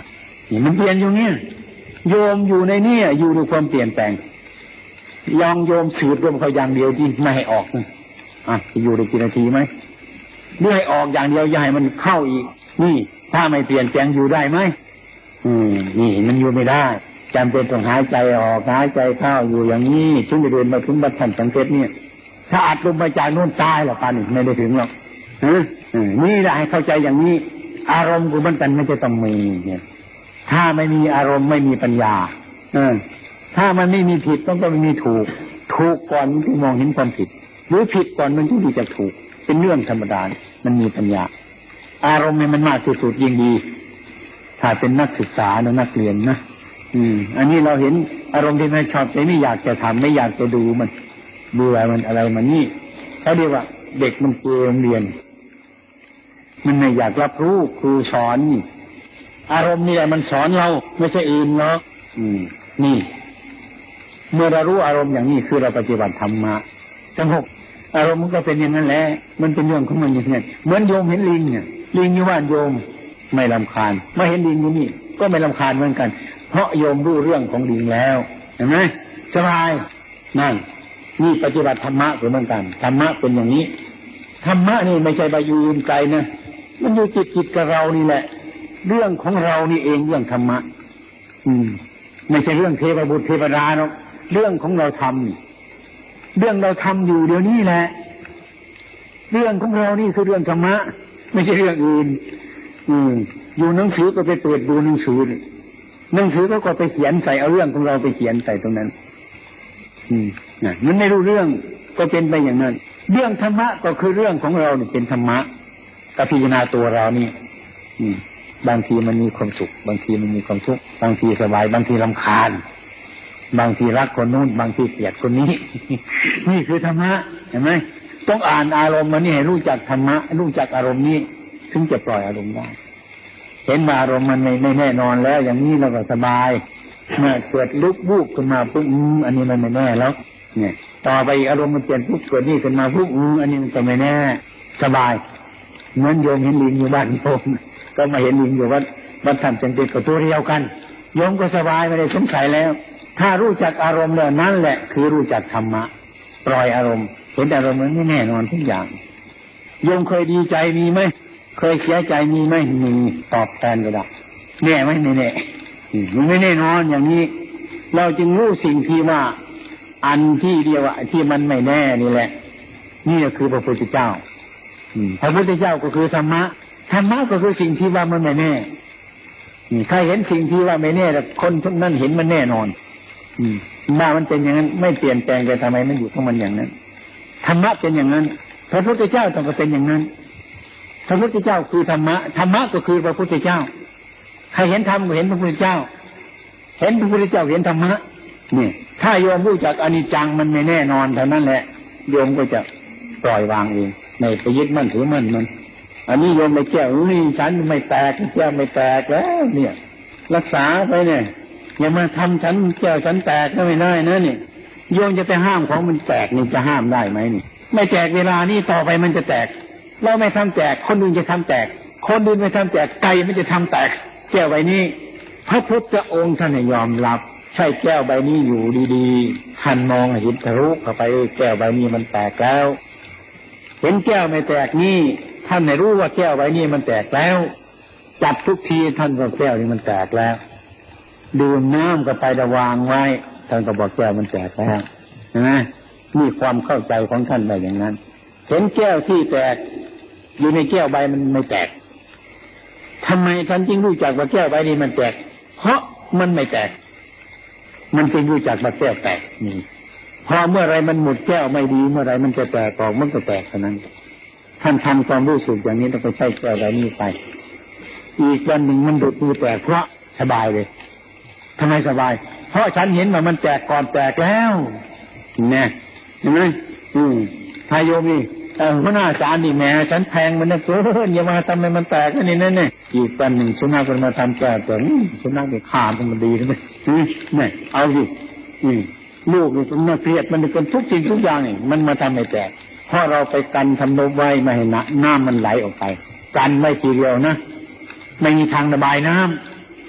นี่มันเปลี่ยนอยู่เนี่ยโยมอยู่ในนี่อยู่ในความเปลี่ยนแปลงยองโยมสืบลมเขาอย่างเดียวที่ไม่ให้ออกอ่ะอยู่ได้กี่นาทีไหมเลื่อยออกอย่างเดียวอย่าให้มันเข้าอีกนี่ถ้าไม่เปลี่ยนแปลงอยู่ได้ไหมอืมนี่มันอยู่ไม่ได้จำเป็นต้องหายใจออกหายใจเข้าอยู่อย่างนี้ถึงจะเดินมาถึงบัดท่านสังเกตเนี่ยถ้าอัดลงมาจากโน่นตายหรอป่านนี้ไม่ได้ถึงหรอกนี่แหละให้เข้าใจอย่างนี้อารมณ์ของมันกันไม่จะต้องมีเนี่ยถ้าไม่มีอารมณ์ไม่มีปัญญาเออถ้ามันไม่มีผิดต้องต้องมีถูกถูกก่อนมันถึงมองเห็นความผิดหรือผิดก่อนมันถึงจะถูกเป็นเรื่องธรรมดามันมีปัญญาอารมณ์เนี่ยมันมากที่สุดยิ่งดีถ้าเป็นนักศึกษาหรือนักเรียนนะอืมอันนี้เราเห็นอารมณ์ที่ไม่ชอบใจไม่อยากจะทำไม่อยากจะดูมันเบื่อมันอะไรมันนี่เขาเรียกว่าเด็กมันเกลียดเรียนมันไม่อยากรับรู้ครูสอนนี่อารมณ์นี่แหละมันสอนเราไม่ใช่อื่นเนาะอืมนี่เมื่อเรารู้อารมณ์อย่างนี้คือเราปฏิบัติธรรมะสงบอารมณ์มันก็เป็นอย่างนั้นแหละมันเป็นเรื่องของมันอย่างนี้เหมือนโยมเห็นลิงเนี่ยลิงอยู่บ้านโยมไม่รำคาญไม่เห็นลิงอยู่นี่ก็ไม่รำคาญเหมือนกันเพราะโยมรู้เรื่องของลิงแล้วเห็นไหมสบายนั่นนี่ปฏิบัติธรรมะเหมือนกันธรรมะเป็นอย่างนี้ธรรมะนี่ไม่ใช่ไปอยู่ไกลนะมันอยู่จิตจิตกับเรานี่แหละเรื่องของเรานี่เองเรื่องธรรมะอืมไม่ใช่เรื่องเทพบุตรเทพดาหรอกเรื่องของเราทำเรื่องเราทำอยู่เดี๋ยวนี้แหละเรื่องของเรานี่คือเรื่องธรรมะไม่ใช่เรื่องอื่นอืมอยู่หนังสือก็ไปเปิดดูหนังสือหนังสือก็ก็ไปเขียนใส่เอาเรื่องของเราไปเขียนใส่ตรงนั้นอืมนะมันไม่รู้เรื่องก็เป็นไปอย่างนั้นเรื่องธรรมะก็คือเรื่องของเราเนี่ยเป็นธรรมะกับพิจารณาตัวเรานี่อืมบางทีมันมีความสุขบางทีมันมีความทุกข์บางทีสบายบางทีรำคาญบางทีรักคนนู้นบางทีเกลียดคนนี้ นี่คือธรรมะเห็นไหมต้องอ่านอารมณ์มันนี่ให้รู้จักธรรมะรู้จักอารมณ์นี้ถึงจะปล่อยอารมณ์ได้เห็นว่าอารมณ์มันไม่ไม่แน่นอนแล้วอย่างนี้เราก็สบายเมื่อเกิดลุกวูบขึ้นมาปุ๊บอืมอันนี้มันไม่แน่แล้วเนี่ยต่อไปอารมณ์มันเปลี่ยนปุ๊บเกิดนี่ขึ้นมาปุ๊บอืมอันนี้มันก็ไม่แน่สบายเหมือนโยมเห็นลิงอยู่บ้านโยมก็มาเห็นลิงอยู่วัดวัดท่านจังเกตกับตัวเดียวกันโยมก็สบายไม่ได้สงสัยแล้วถ้ารู้จักอารมณ์แล้วนั่นแหละคือรู้จักธรรมะปล่อยอารมณ์เห็นอารมณ์มันไม่แน่นอนทุกอย่างโยมเคยดีใจมีไหมเคยเสียใจมีไหมมีตอบแทนก็ได้แน่ไหมไม่แน่มันไม่แน่นอนอย่างนี้เราจึงรู้สิ่งที่ว่าอันที่เดียวอะที่มันไม่แน่นี่แหละนี่คือพระพุทธเจ้าพระพุทธเจ้าก็คือธรรมะธรรมะก็คือสิ่งที่ว่ามันไม่แน่ใครเห็นสิ่งที่ว่าไม่แน่แต่คนทุกนั้นเห็นมันแน่นอนว่ามันเป็นอย่างนั้นไม่เปลี่ยนแปลงไปทำไมมันอยู่ของมันอย่างนั้นธรรมะเป็นอย่างนั้นพระพุทธเจ้าต้องเป็นอย่างนั้นพระพุทธเจ้าคือธรรมะธรรมะก็คือพระพุทธเจ้าใครเห็นธรรมก็เห็นพระพุทธเจ้าเห็นพระพุทธเจ้าเห็นธรรมะนี่ถ้าโยมรู้จักอนิจจังมันไม่แน่นอนเท่านั้นแหละโยมก็จะปล่อยวางเองไม่ไปยึดมั่นถือมั่นมันอันนี้โยมไม่แก้วนี่ฉันไม่แตกแก้วไม่แตกแล้วเนี่ยรักษาไปเนี่ยอย่ามาทำฉันแก้วฉันแตกก็ไม่ได้นะนี่โยมจะไปห้ามของมันแตกนี่จะห้ามได้ไหมนี่ไม่แตกเวลานี้ต่อไปมันจะแตกเราไม่ทำแตกคนอื่นจะทำแตกคนอื่นไม่ทำแตกไก่ไม่จะทำแตกแก้วใบนี้พระพุทธองค์ท่านยอมรับใช่แก้วใบนี้อยู่ดีๆท่านมองเห็นทะลุเข้าไปแก้วใบนี้มันแตกแล้วเห็นแก้วไม่แตกนี่ท่านไม่รู้ว่าแก้วใบนี้มันแตกแล้วจับทุกทีท่านก็แก้วนี้มันแตกแล้วดื่มน้ำก็ไประวางไว้ท่านก็บอกแก้วมันแตกแล้วนะนี่ความเข้าใจของท่านไปอย่างนั้นเห็นแก้วที่แตกอยู่ในแก้วใบมันไม่แตกทำไมท่านจึงรู้จักว่าแก้วใบนี้มันแตกเพราะมันไม่แตกมันจึงรู้จักว่าแก้วแตกนี่พอเมื่อไรมันหมดแก้วไม่ดีเมื่อไรมันจะแตกออกมันก็แตกเท่านั้นท่านทำความรู้สึกอย่างนี้ต้องไปใช้แก้วใบนี้ไปอีกวันหนึ่งมันดุดมือแตกเพราะสบายเลยทำไมสบายเพราะฉันเห็นว่ามันแตกก่อนแตกแล้วเนี่ยเห็นไหมอืมทายโยมนี่เออหัวหน้าศาลนี่แหมฉันแพงมันนะเกินอย่ามาทำให้มันแตกอันนี้นั่นเนี่ยอีกวันหนึ่งสุนัขมันมาทำแก่แต่สุนัขนี่ขาดมันดีนะเนี่ยเอาสิลูกนี่สุนัขเครียดมันเป็นทุกสิ่งทุกอย่างนี่มันมาทำให้แตกเพราะเราไปกันทำนบไว้ไม่ให้น้ำมันไหลออกไปกันไว้ทีเดียวนะไม่มีทางระบายน้ำ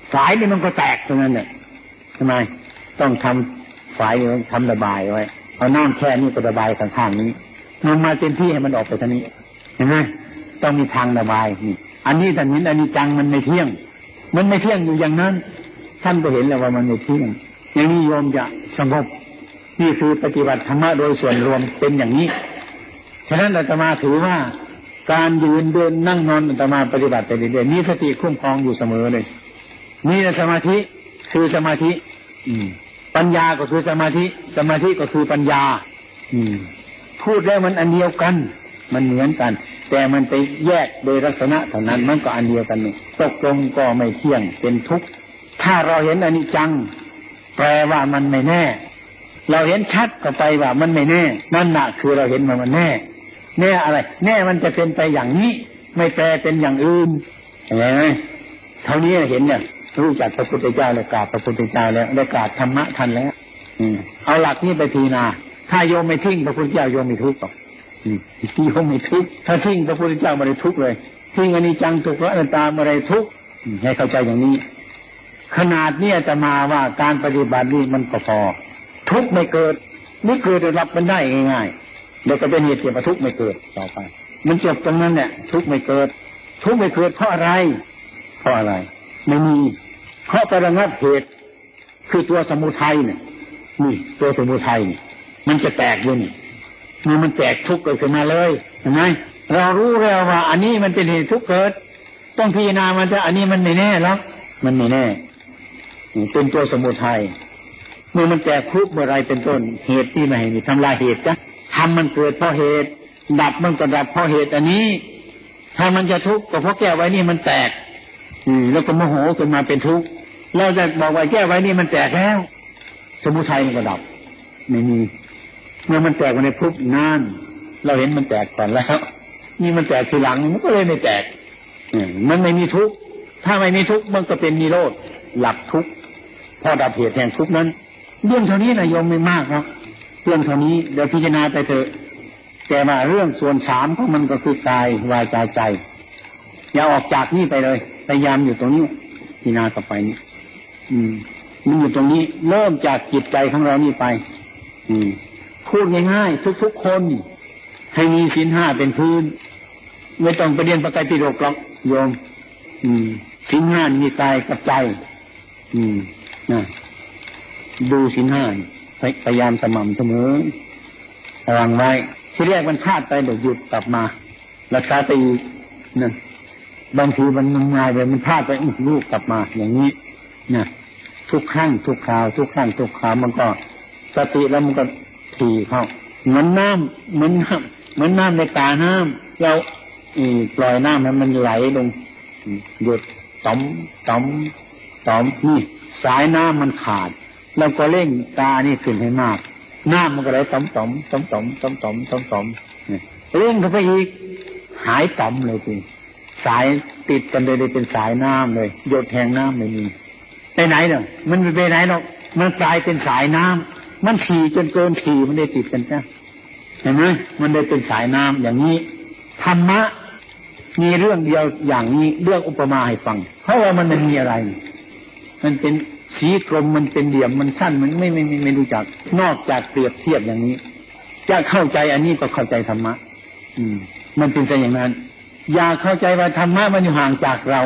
ฝายนี่มันก็แตกตรงนั้นเนี่ยทำไมต้องทำฝายทำระบายไว้เอาน้ำแค่นี้ก็ระบายข้างๆนี้มันมาเต็มที่ให้มันออกไปทางนี้เห็นไหมต้องมีทางระบายนี่อันนี้ท่านเห็นอันนี้จังมันไม่เที่ยงมันไม่เที่ยงอยู่อย่างนั้นท่านก็เห็นแล้วว่ามันไม่เที่ยงอย่างนี้โยมจะสงบนี่คือปฏิบัติธรรมะโดยส่วนรวมเป็นอย่างนี้ฉะนั้นอาตมาถือว่าการยืนเดินนั่งนอนอาตมาปฏิบัติไปเรื่อยๆมีสติคุ้มครองอยู่เสมอเลยนี่สมาธิคือสมาธิปัญญาก็คือสมาธิสมาธิก็คือปัญญาพูดแล้วมันอันเดียวกันมันเหมือนกันแต่มันไปแยกโดยลักษณะเท่านั้นมันก็อันเดียวกันนี่ตกลงก็ไม่เที่ยงเป็นทุกข์ถ้าเราเห็นอนิจจังแปลว่ามันไม่แน่เราเห็นชัดก็ไปว่ามันไม่แน่นั่นน่ะคือเราเห็นมันมันแน่แน่อะไรแน่มันจะเป็นไปอย่างนี้ไม่แปลเป็นอย่างอื่นเห็นไหมเท่านี้เห็นเนี่ยรู้จักพระพุทธเจ้าแล้วกราบพระพุทธเจ้าแล้วได้กราบธรรมะทันแล้วเอาหลักนี้ไปพิจารณาถ้าโยมไม่ทิ้งพระพุทธเจ้าโยมไม่ทุกข์หรอกโยมไม่ทุกข์ถ้าทิ้งพระพุทธเจ้าไม่ได้ทุกข์เลยทิ้งอนิจจังทุกข์อนัตตาไม่ได้ทุกข์ให้เข้าใจอย่างนี้ขนาดนี้จะมาว่าการปฏิบัตินี้มันก็พอทุกข์ไม่เกิดไม่เกิดจะรับมันได้ง่ายๆเดี๋ยวก็เป็นเหตุเกิดทุกข์ไม่เกิดต่อไปมันจบตรงนั้นแหละทุกข์ไม่เกิดทุกข์ไม่เกิดเพราะอะไรเพราะอะไรไม่มีเพราะไประงับเหตุคือตัวสมุทัยเนี่ยนี่ตัวสมุทัยมันจะแตกเลยนี่นี่มันแตกทุกข์เกิดขึ้นมาเลยเห็นไหมเรารู้แล้วว่าอันนี้มันเป็นเหตุทุกข์เกิดต้องพิจารณามันจะอันนี้มันไม่แน่หรอกมันไม่แน่เป็นตัวสมุทัยเมื่อมันแตกทุกข์เมื่อไรเป็นต้นเหตุที่ไม่มีทำลายเหตุจ้ะทำมันเกิดเพราะเหตุดับมันก็ดับเพราะเหตุอันนี้ถ้ามันจะทุกข์ก็เพราะแก้ไว้นี่มันแตกอืมแล้วก็โมโหขึ้นมาเป็นทุกข์เราจะบอกว่าแก้ไว้นี่มันแตกแล้วสมุทัยมันก็ดับไม่มีเมื่อมันแตกมาในทุกข์นานเราเห็นมันแตกก่อนแล้วนี่มันแตกทีหลังมันก็เลยไม่แตกมันไม่มีทุกข์ถ้าไม่มีทุกข์มันก็เป็นนิโรธหลับทุกข์พอดับเหตุแห่งทุกข์นั้นเรื่องเท่านี้นะโยมไม่มากครับเรื่องเท่านี้เดี๋ยวพิจารณาไปเถอะแต่ว่าเรื่องส่วนสามของมันก็คือกายวาจาใจอย่าออกจากนี่ไปเลยพยายามอยู่ตรงนี้พิจารณาต่อไปนี่อืมมันอยู่ตรงนี้เริ่มจากจิตใจของเรานี่ไปอืมพูดง่ายๆทุกๆคนให้มีศีลห้าเป็นพื้นไม่ต้องไปเรียนปกติโลกหรอกโยมอืมศีลห้ามีกายกับใจอืมนะดูศีลห้าพยายามสม่ำเสมอระวังไว้ที่แรกมันพลาดไปเดี๋ยวหยุดกลับมารักษาไปอีกนั่นบางทีมันงมงายไปมันพลาดไปลูกกลับมาอย่างนี้นะทุกครั้งทุกคราวทุกครั้งทุกคราวมันก็สติแล้วมันก็ถี่เข้าเหมือนน้ำเหมือนน้ำเหมือนน้ำในตาน้ำเราปล่อยน้ำให้มันไหลลงหยุดต่อมต่อมต่อมนี่สายน้ำมันขาดเราก็เร่งตานี่ขึ้นให้มากน้ำมันก็ไหลต่อมต่อมต่อมต่อมต่อมต่อมต่อมต่อมเร่งเข้าไปอีกหายต่อมเลยทีสายติดกันเลยเป็นสายน้ำเลยหยดแห่งน้ำไม่มีไปไหนเนาะมันไปไหนเนาะมันกลายเป็นสายน้ำมันถี่จนเกินถี่มันได้ติดกันจ้ะเห็นไหมมันได้เป็นสายน้ำอย่างนี้ธรรมะมีเรื่องเดียวอย่างนี้เรื่องอุปมาให้ฟังเพราะว่ามันไม่มีอะไรมันเป็นสีกลมมันเป็นเหลี่ยมมันสั้นมันไม่ไม่ไม่ไม่รู้จักนอกจากเปรียบเทียบอย่างนี้จะเข้าใจอันนี้ก็เข้าใจธรรมะอืมมันเป็นซะอย่างนั้นอย่าเข้าใจว่าธรรมะมันอยู่ห่างจากเรา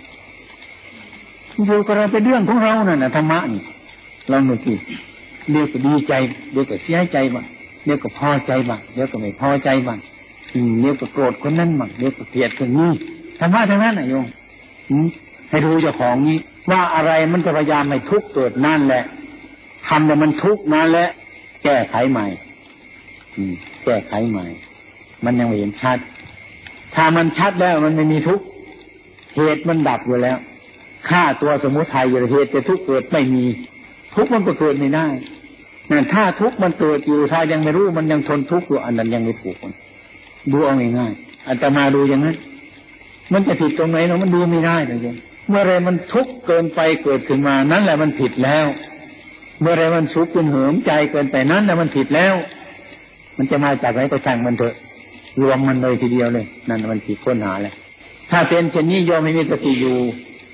อยู่กับเราเป็นเรื่องของเรานั่นนะธรรมะนี่เราหนุ่มที่เดี๋ยวก็ดีใจเดี๋ยวก็เสียใจบ้างเดี๋ยวก็พอใจบ้างเดี๋ยวก็ไม่พอใจบ้างเดี๋ยวก็โกรธคนนั้นบ้างเดี๋ยวก็เกลียดคนนี้ธรรมะทั้งนั้นนะโยมให้รู้เจ้าของนี้ว่าอะไรมันจะพยายามให้ทุกข์เกิดนั่นแหละทำแต่มันทุกข์นั่นแหละแก้ไขใหม่แก้ไขใหม่มันยังไม่เห็นชัดถ้ามันชัดแล้วมันไม่มีทุกข์เหตุมันดับอยู่แล้วฆ่าตัวสมุทัยอยู่เหตุแต่ทุกข์เกิดไม่มีทุกข์มันก็เกิดไม่ได้นั่นถ้าทุกข์มันเกิดอยู่ถ้ายังไม่รู้มันยังทนทุกข์อยู่อันนั้นยังไม่ถูกดูเอาง่ายๆอาตมาดูอย่างนั้นมันจะผิดตรงไหนเนาะมันดูไม่ได้เลยเมื่อไรมันทุกข์เกินไปเกิดขึ้นมานั่นแหละมันผิดแล้วเมื่อไรมันสุขจนเหิมใจเกินไปนั้นแหละมันผิดแล้วมันจะมาจากไหนก็ช่างมันเถอะรวมมันเลยทีเดียวเลยนั่นมันผิดค้นหาแล้วถ้าเป็นเช่นนี้โยมไม่มีสติอยู่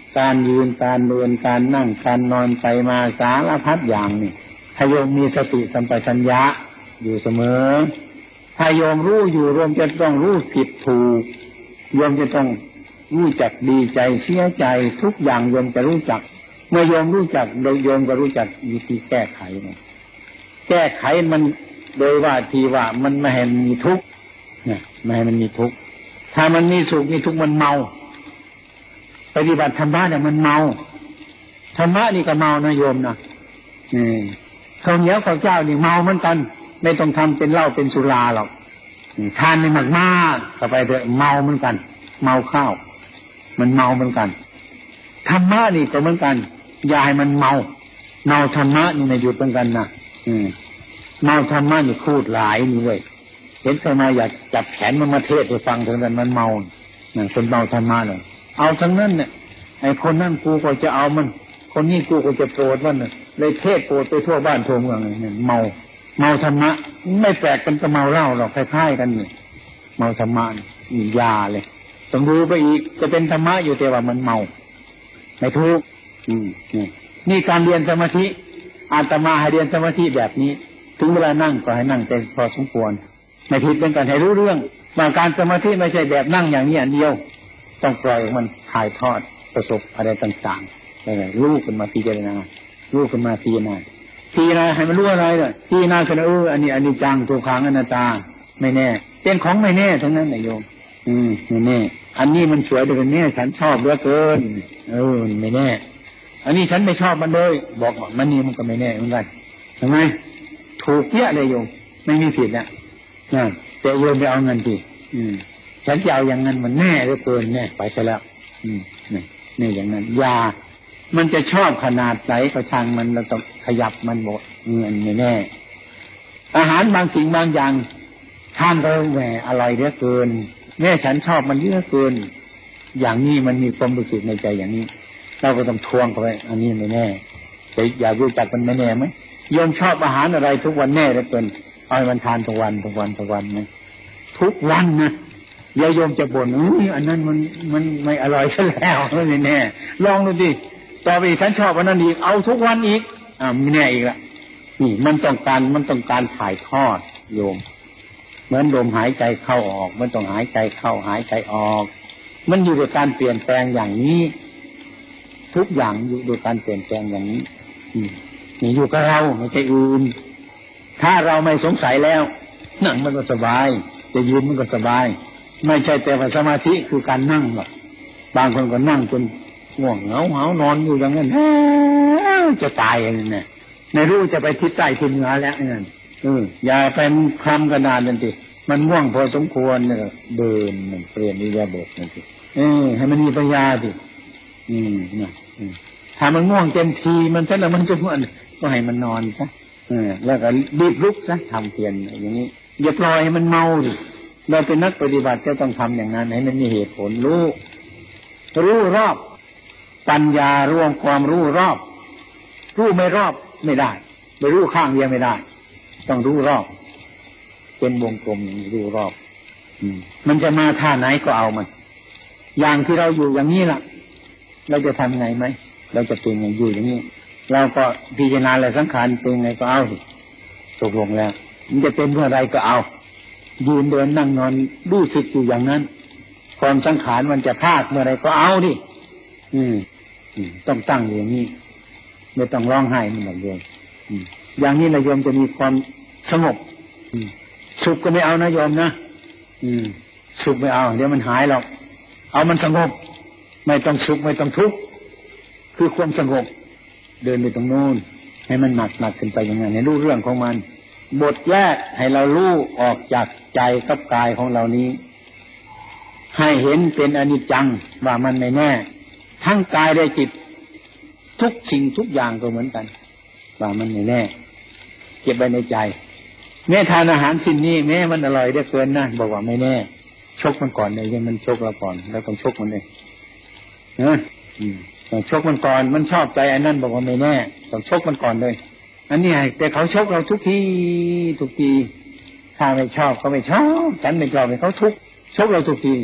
การยืนการเดินการนั่งการนอนไปมาสารพัดอย่างนี่ถ้าโยมมีสติสัมปชัญญะอยู่เสมอถ้าโยมรู้อยู่โยมจะต้องรู้ผิดถูกโยมจะต้องรู้จักดีใจเสียใจทุกอย่างโยมจะรู้จักเมื่อโยมรู้จักโดยโยมก็รู้จักวิธีแก้ไขมันแก้ไขมันโดยว่าทีว่ามันไม่ให้มันมีทุกข์เนี่ยไม่ให้มันมีทุกข์ถ้ามันมีสุขมีทุกข์มันเมาปฏิบัติธรรมะเนี่ยมันเมาธรรมะนี่ก็เมานะโยมนะนี่ข้าวเหนียวข้าวเจ้านี่เมาเหมือนกันไม่ต้องทำเป็นเหล้าเป็นสุราหรอกทานในมากมากต่อไปเถอะเมาเหมือนกันเมาข้าวมันเมาเหมือนกันธรรมะนี่ก็เหมือนกันอย่าให้มันเมาเมาธรรมะนี่ไม่หยุดเหมือนกันนะอืมเมาธรรมะนี่พูดหลายนี่เว้ยเห็นใครมาอยากจับแขนมันมาเทศให้ฟังถึงนั้นมันเมาเนี่ยคนเมาธรรมะเลยเอาทั้งนั้นเนี่ยไอ้คนนั่นกูก็จะเอามันคนนี้กูก็จะโปรดมันเลยเทศโปรดไปทั่วบ้านทั่วเมืองเลยเนี่ยเมาเมาธรรมะไม่แปลกกันกับเมาเหล้าหรอกคล้ายๆกันเนี่ยเมาธรรมะนี่ยาเลยต้องดูไปอีกจะเป็นธรรมะอยู่แต่ว่ามันเมาไม่ถูกอืมนี่นี่การเรียนสมาธิอาตมาให้เรียนสมาธิแบบนี้ถึงเวลานั่งก็ให้นั่งเป็นพอสมควรไม่ผิดเป็นการให้รู้เรื่องว่าการสมาธิไม่ใช่แบบนั่งอย่างนี้อันเดียวต้องปล่อยมันถ่ายทอดประสบอะไรต่างๆอะไรรู้ขึ้นมาพิจารณารู้ขึ้นมาพิจารณาพิจารณาให้มันรู้อะไรเลยพิจารณาคือเอออันนี้อันนี้จังทุกขังอนัตตาไม่แน่เป็นของไม่แน่ทั้งนั้นนายโยมอืมไม่แน่อันนี้มันสวยแต่เป็นแน่ฉันชอบเหลือเกินเออไม่แน่อันนี้ฉันไม่ชอบมันเลยบอกว่ามันนี่มันก็ไม่แน่เหมือนกันทำไมถูกเยอะเลยโยมไม่มีผิดนะนะแต่โยมไปเอาเงินดิอืมฉันจะเอาอย่างนั้นมันแน่เหลือเกินแน่ไปซะแล้วอืมนี่นี่อย่างนั้นยามันจะชอบขนาดไหนก็ช่างมันเราต้องขยับมันหมดเงินไม่แน่อาหารบางสิ่งบางอย่างท่านก็แหวอร่อยเหลือเกินแม่ฉันชอบมันเยอะเกินอย่างนี้มันมีความรู้สึกในใจอย่างนี้เราก็ต้องทวงเขาไว้อันนี้ไม่แน่แต่อยากรู้จักมันไม่แน่ไหมโยมชอบอาหารอะไรทุกวันแน่เหลือเกินเอาให้มันทานทุกวันทุกวันทุกวันนะทุกวันนะอย่าโยมจะบ่นอุ้ยอันนั้นมันมันไม่อร่อยซะแล้วไม่แน่ลองดูดิต่อไปฉันชอบอันนั้นอีกเอาทุกวันอีกอ่าไม่แน่อีกละนี่มันต้องการมันต้องการถ่ายทอดโยมเหมือนลมหายใจเข้าออกมันต้องหายใจเข้าหายใจออกมันอยู่ด้วยการเปลี่ยนแปลงอย่างนี้ทุกอย่างอยู่ด้วยการเปลี่ยนแปลงอย่างนี้นี่อยู่กับเราไม่ใช่อื่นถ้าเราไม่สงสัยแล้วนั่งมันก็สบายจะยืนมันก็สบายไม่ใช่แต่ว่าสมาธิคือการนั่งหรอกบางคนก็นั่งจนง่วงเหงาเหานอนอยู่อย่างนั้นจะตายอย่างนั้นไม่รู้จะไปทิศใต้ทิศเหนือแล้วนั่นเอออย่าไปคลำกระดานนั่นสิมันง่วงพอสมควรเนี่ยเดินมันเปลี่ยนอิริยาบถนั่นสิเออให้มันมีปัญญาสิอืมนะถ้ามันง่วงเต็มทีมันซะแล้วมันจะง่วงก็ให้มันนอนซะเออแล้วก็รีบลุกซะทำเพียรอย่างนี้อย่าปล่อยให้มันเมาดิเราเป็นนักปฏิบัติจะต้องทำอย่างนั้นให้มันมีเหตุผลรู้รู้รอบปัญญารวมความรู้รอบรู้ไม่รอบไม่ได้ไม่รู้ข้างเดียวไม่ได้ต้องรู้รอบเป็นวงกลมอย่างนี้รู้รอบอืมมันจะมาท่าไหนก็เอามันอย่างที่เราอยู่อย่างนี้ล่ะเราจะทำไงไหมเราจะเป็นอย่างอยู่อย่างนี้เราก็พิจารณาและสังขารเป็นไงก็เอาตกลงแล้วมันจะเป็นเมื่อไรก็เอายืนเดินนั่งนอนรู้สึกอยู่อย่างนั้นความสังขารมันจะพลาดเมื่อไรก็เอาดิอืมต้องตั้งอย่างนี้ไม่ต้องร้องไห้มันแบบเดิมอย่างนี้นะโยมจะมีความสงบสุขก็ไม่เอานะโยมนะสุขไม่เอาเดี๋ยวมันหายหรอกเอามันสงบไม่ต้องสุขไม่ต้องทุกข์คือความสงบเดินไปตรงโน้นให้มันหนักหนักขึ้นไปอย่างนั้นให้รู้เรื่องของมันบทแรกให้เรารู้ออกจากใจกับกายของเรานี้ให้เห็นเป็นอนิจจังว่ามันไม่แน่ทั้งกายและจิตทุกสิ่งทุกอย่างก็เหมือนกันว่ามันไม่แน่เก็บไว้ในใจแม้ทานอาหารสิ่งนี้แม้มันอร่อยได้เกินนะบอกว่าไม่แน่ชกมันก่อนเลยยังมันชกเราก่อนแล้วต้องชกมันเลยนะต้องชกมันก่อนมันชอบใจอันนั้นบอกว่าไม่แน่ต้องชกมันก่อนเลยอันนี้แต่เขาชกเราทุกทีทุกทีถ้าไม่ชอบเขาไม่ชอบฉันไม่ชอบให้เขาทุกชกเราทุกที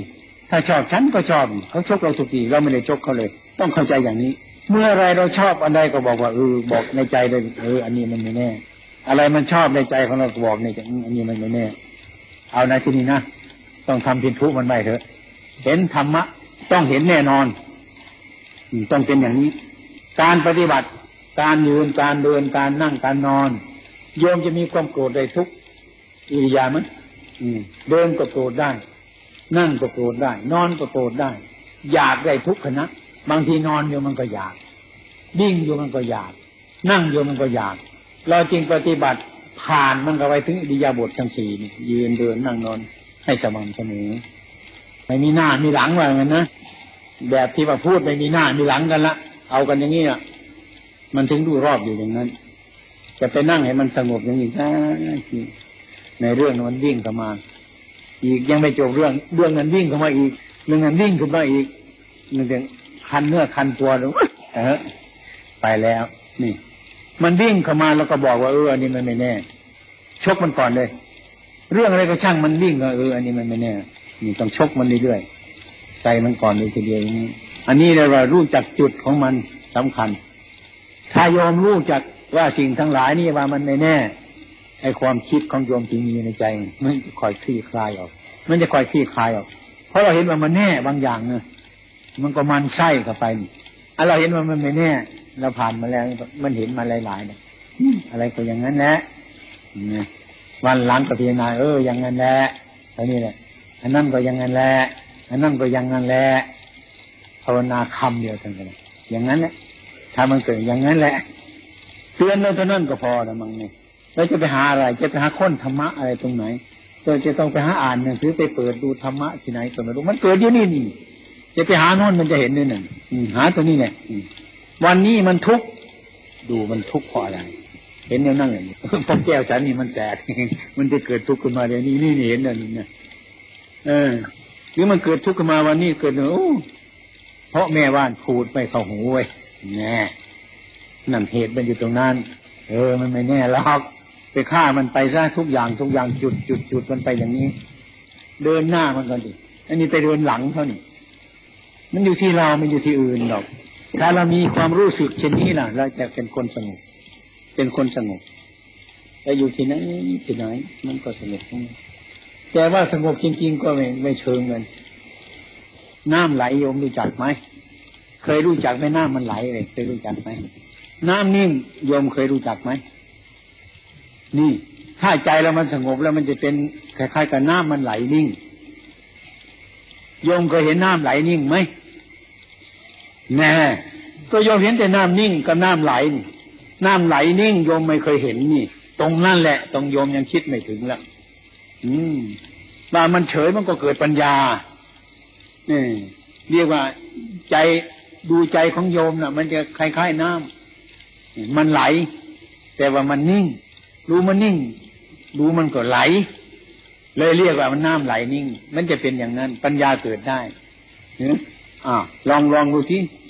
ถ้าชอบฉันก็ชอบเขาชกเราทุกทีเราไม่ได้ชกเขาเลยต้องเข้าใจอย่างนี้เมื่ออะไรเราชอบอันใดก็บอกว่าเออบอกในใจเลยเอออันนี้มันไม่แน่อะไรมันชอบในใจของเราก็บอกในใจอันนี้มันไม่แน่เอานะที่นี่นะต้องทำพินทุมันไปเถอะเห็นธรรมะต้องเห็นแน่นอนต้องเป็นอย่างนี้การปฏิบัติการยืนการเดินการนั่งการนอนโยมจะมีความโกรธได้ทุกอิริยาบถเดินก็โกรธได้นั่งก็โกรธได้นอนก็โกรธได้อยากได้ทุกขณะบางทีนอนอยู่มันก็อยากวิ่งอยู่มันก็อยากนั่งอยู่มันก็อยากเราจริงปฏิบัติผ่านมันก็ไปถึงอิริยาบถทั้งสี่นี่ยืนเดินนั่งนอนให้สม่ำเสมอไม่มีหน้ามีหลังว่างั้นนะแบบที่ว่าพูดไม่มีหน้ามีหลังกันละเอากันอย่างนี้อ่ะมันถึงดูรอบอยู่อย่างนั้นจะไปนั่งให้มันสงบอย่างนี้นะในเรื่องมันวิ่งเข้ามาอีกยังไม่จบเรื่องเรื่องนั้นวิ่งเข้ามาอีกเรื่องนั้นวิ่งขึ้นมาอีกมันจะคันเนื้อคันตัวเลยเออไปแล้วนี่มันวิ่งเข้ามาแล้วก็บอกว่าเอออันนี้มันไม่แน่ชกมันก่อนเลยเรื่องอะไรก็ช่างมันวิ่งก็เอออันนี้มันไม่แน่นี่ต้องชกมันเรื่อยๆใส่มันก่อนเลยทีเดียวอย่างนี้อันนี้เรารู้จักจุดของมันสำคัญถ้าโยมรู้จักว่าสิ่งทั้งหลายนี่ว่ามันไม่แน่ไอ้ความคิดของโยมที่มีในใจมันจะค่อยคลี่คลายออกมันจะค่อยคลี่คลายออกเพราะเราเห็นว่ามันแน่บางอย่างเนี่ยมันก็มันไส้เข้าไปอันเราเห็นว่ามันไม่แน่เราผ่านมาแล้วมันเห็นมาหลายๆเนี่ยอะไรก็อย่างนั้นแหละวันหลังก็พิจารณาเอออย่างนั้นแหละอันนี้แหละอันนั้นก็อย่างนั้นแหละอันนั้นก็อย่างนั้นแหละภาวนาคำเดียวกันเลยอย่างนั้นแหละถ้ามันเกิดอย่างนั้นแหละเตือนเราเท่านั้นก็พอแล้วมั้งเนี่ยเราจะไปหาอะไรจะไปหาค้นธรรมะอะไรตรงไหนเราจะต้องไปหาอ่านหนังสือไปเปิดดูธรรมะที่ไหนก็ไม่รู้มันเกิดอยู่นี่นี่จะไปหาโน่นมันจะเห็นด้วยนั่นหาตัวนี้แหละวันนี้มันทุกข์ดูมันทุกข์เพราะอะไรเห็นแนวนั่งอย่างนี้พอแก้วฉันนี่มันแตกมันจะเกิดทุกข์ขึ้นมาเดี๋ยวนี้นี่เห็นนั่นนี่เออหรือมันเกิดทุกข์ขึ้นมาวันนี้เกิดโอ้เพราะแม่ว่านพูดไม่เข้าหูไว้แน่นั่นเหตุมันอยู่ตรงนั้นเออมันไม่แน่หรอกไปฆ่ามันไปซะทุกอย่างทุกอย่างจุดจุดจุดมันไปอย่างนี้เดินหน้ามันกันดิอันนี้ไปเดินหลังเท่านี้มันอยู่ที่เราไม่อยู่ที่อื่นหรอกถ้าเรามีความรู้สึกเช่นนี้ล่ะเราจะเป็นคนสงบเป็นคนสงบแต่อยู่ที่ไหนที่ไหนมันก็สงบแต่ว่าสงบจริงๆก็ไม่ไม่เชิงกันน้ำไหลโยมรู้จักไหมเคยรู้จักไหมน้ำมันไหลเลยเคยรู้จักไหมน้ำนิ่งโยมเคยรู้จักไหมนี่ถ้าใจเรามันสงบแล้วมันจะเป็นคล้ายๆกับน้ำมันไหลนิ่งโยมเคยเห็นน้ำไหลนิ่งไหมแน่ก็โยมเห็นแต่น้ำนิ่งกับน้ำไหลน้ำไหลนิ่งโยมไม่เคยเห็นนี่ตรงนั่นแหละตรงโยมยังคิดไม่ถึงแล้วอืมว่ามันเฉยมันก็เกิดปัญญานี่เรียกว่าใจดูใจของโยมน่ะมันจะคล้ายๆน้ำมันไหลแต่ว่ามันนิ่งรู้มันนิ่งรู้มันก็ไหลเลยเรียกว่ามันน้ำไหลนิ่งมันจะเป็นอย่างนั้นปัญญาเกิดได้เนี่ยอ่าลองลองดูสิ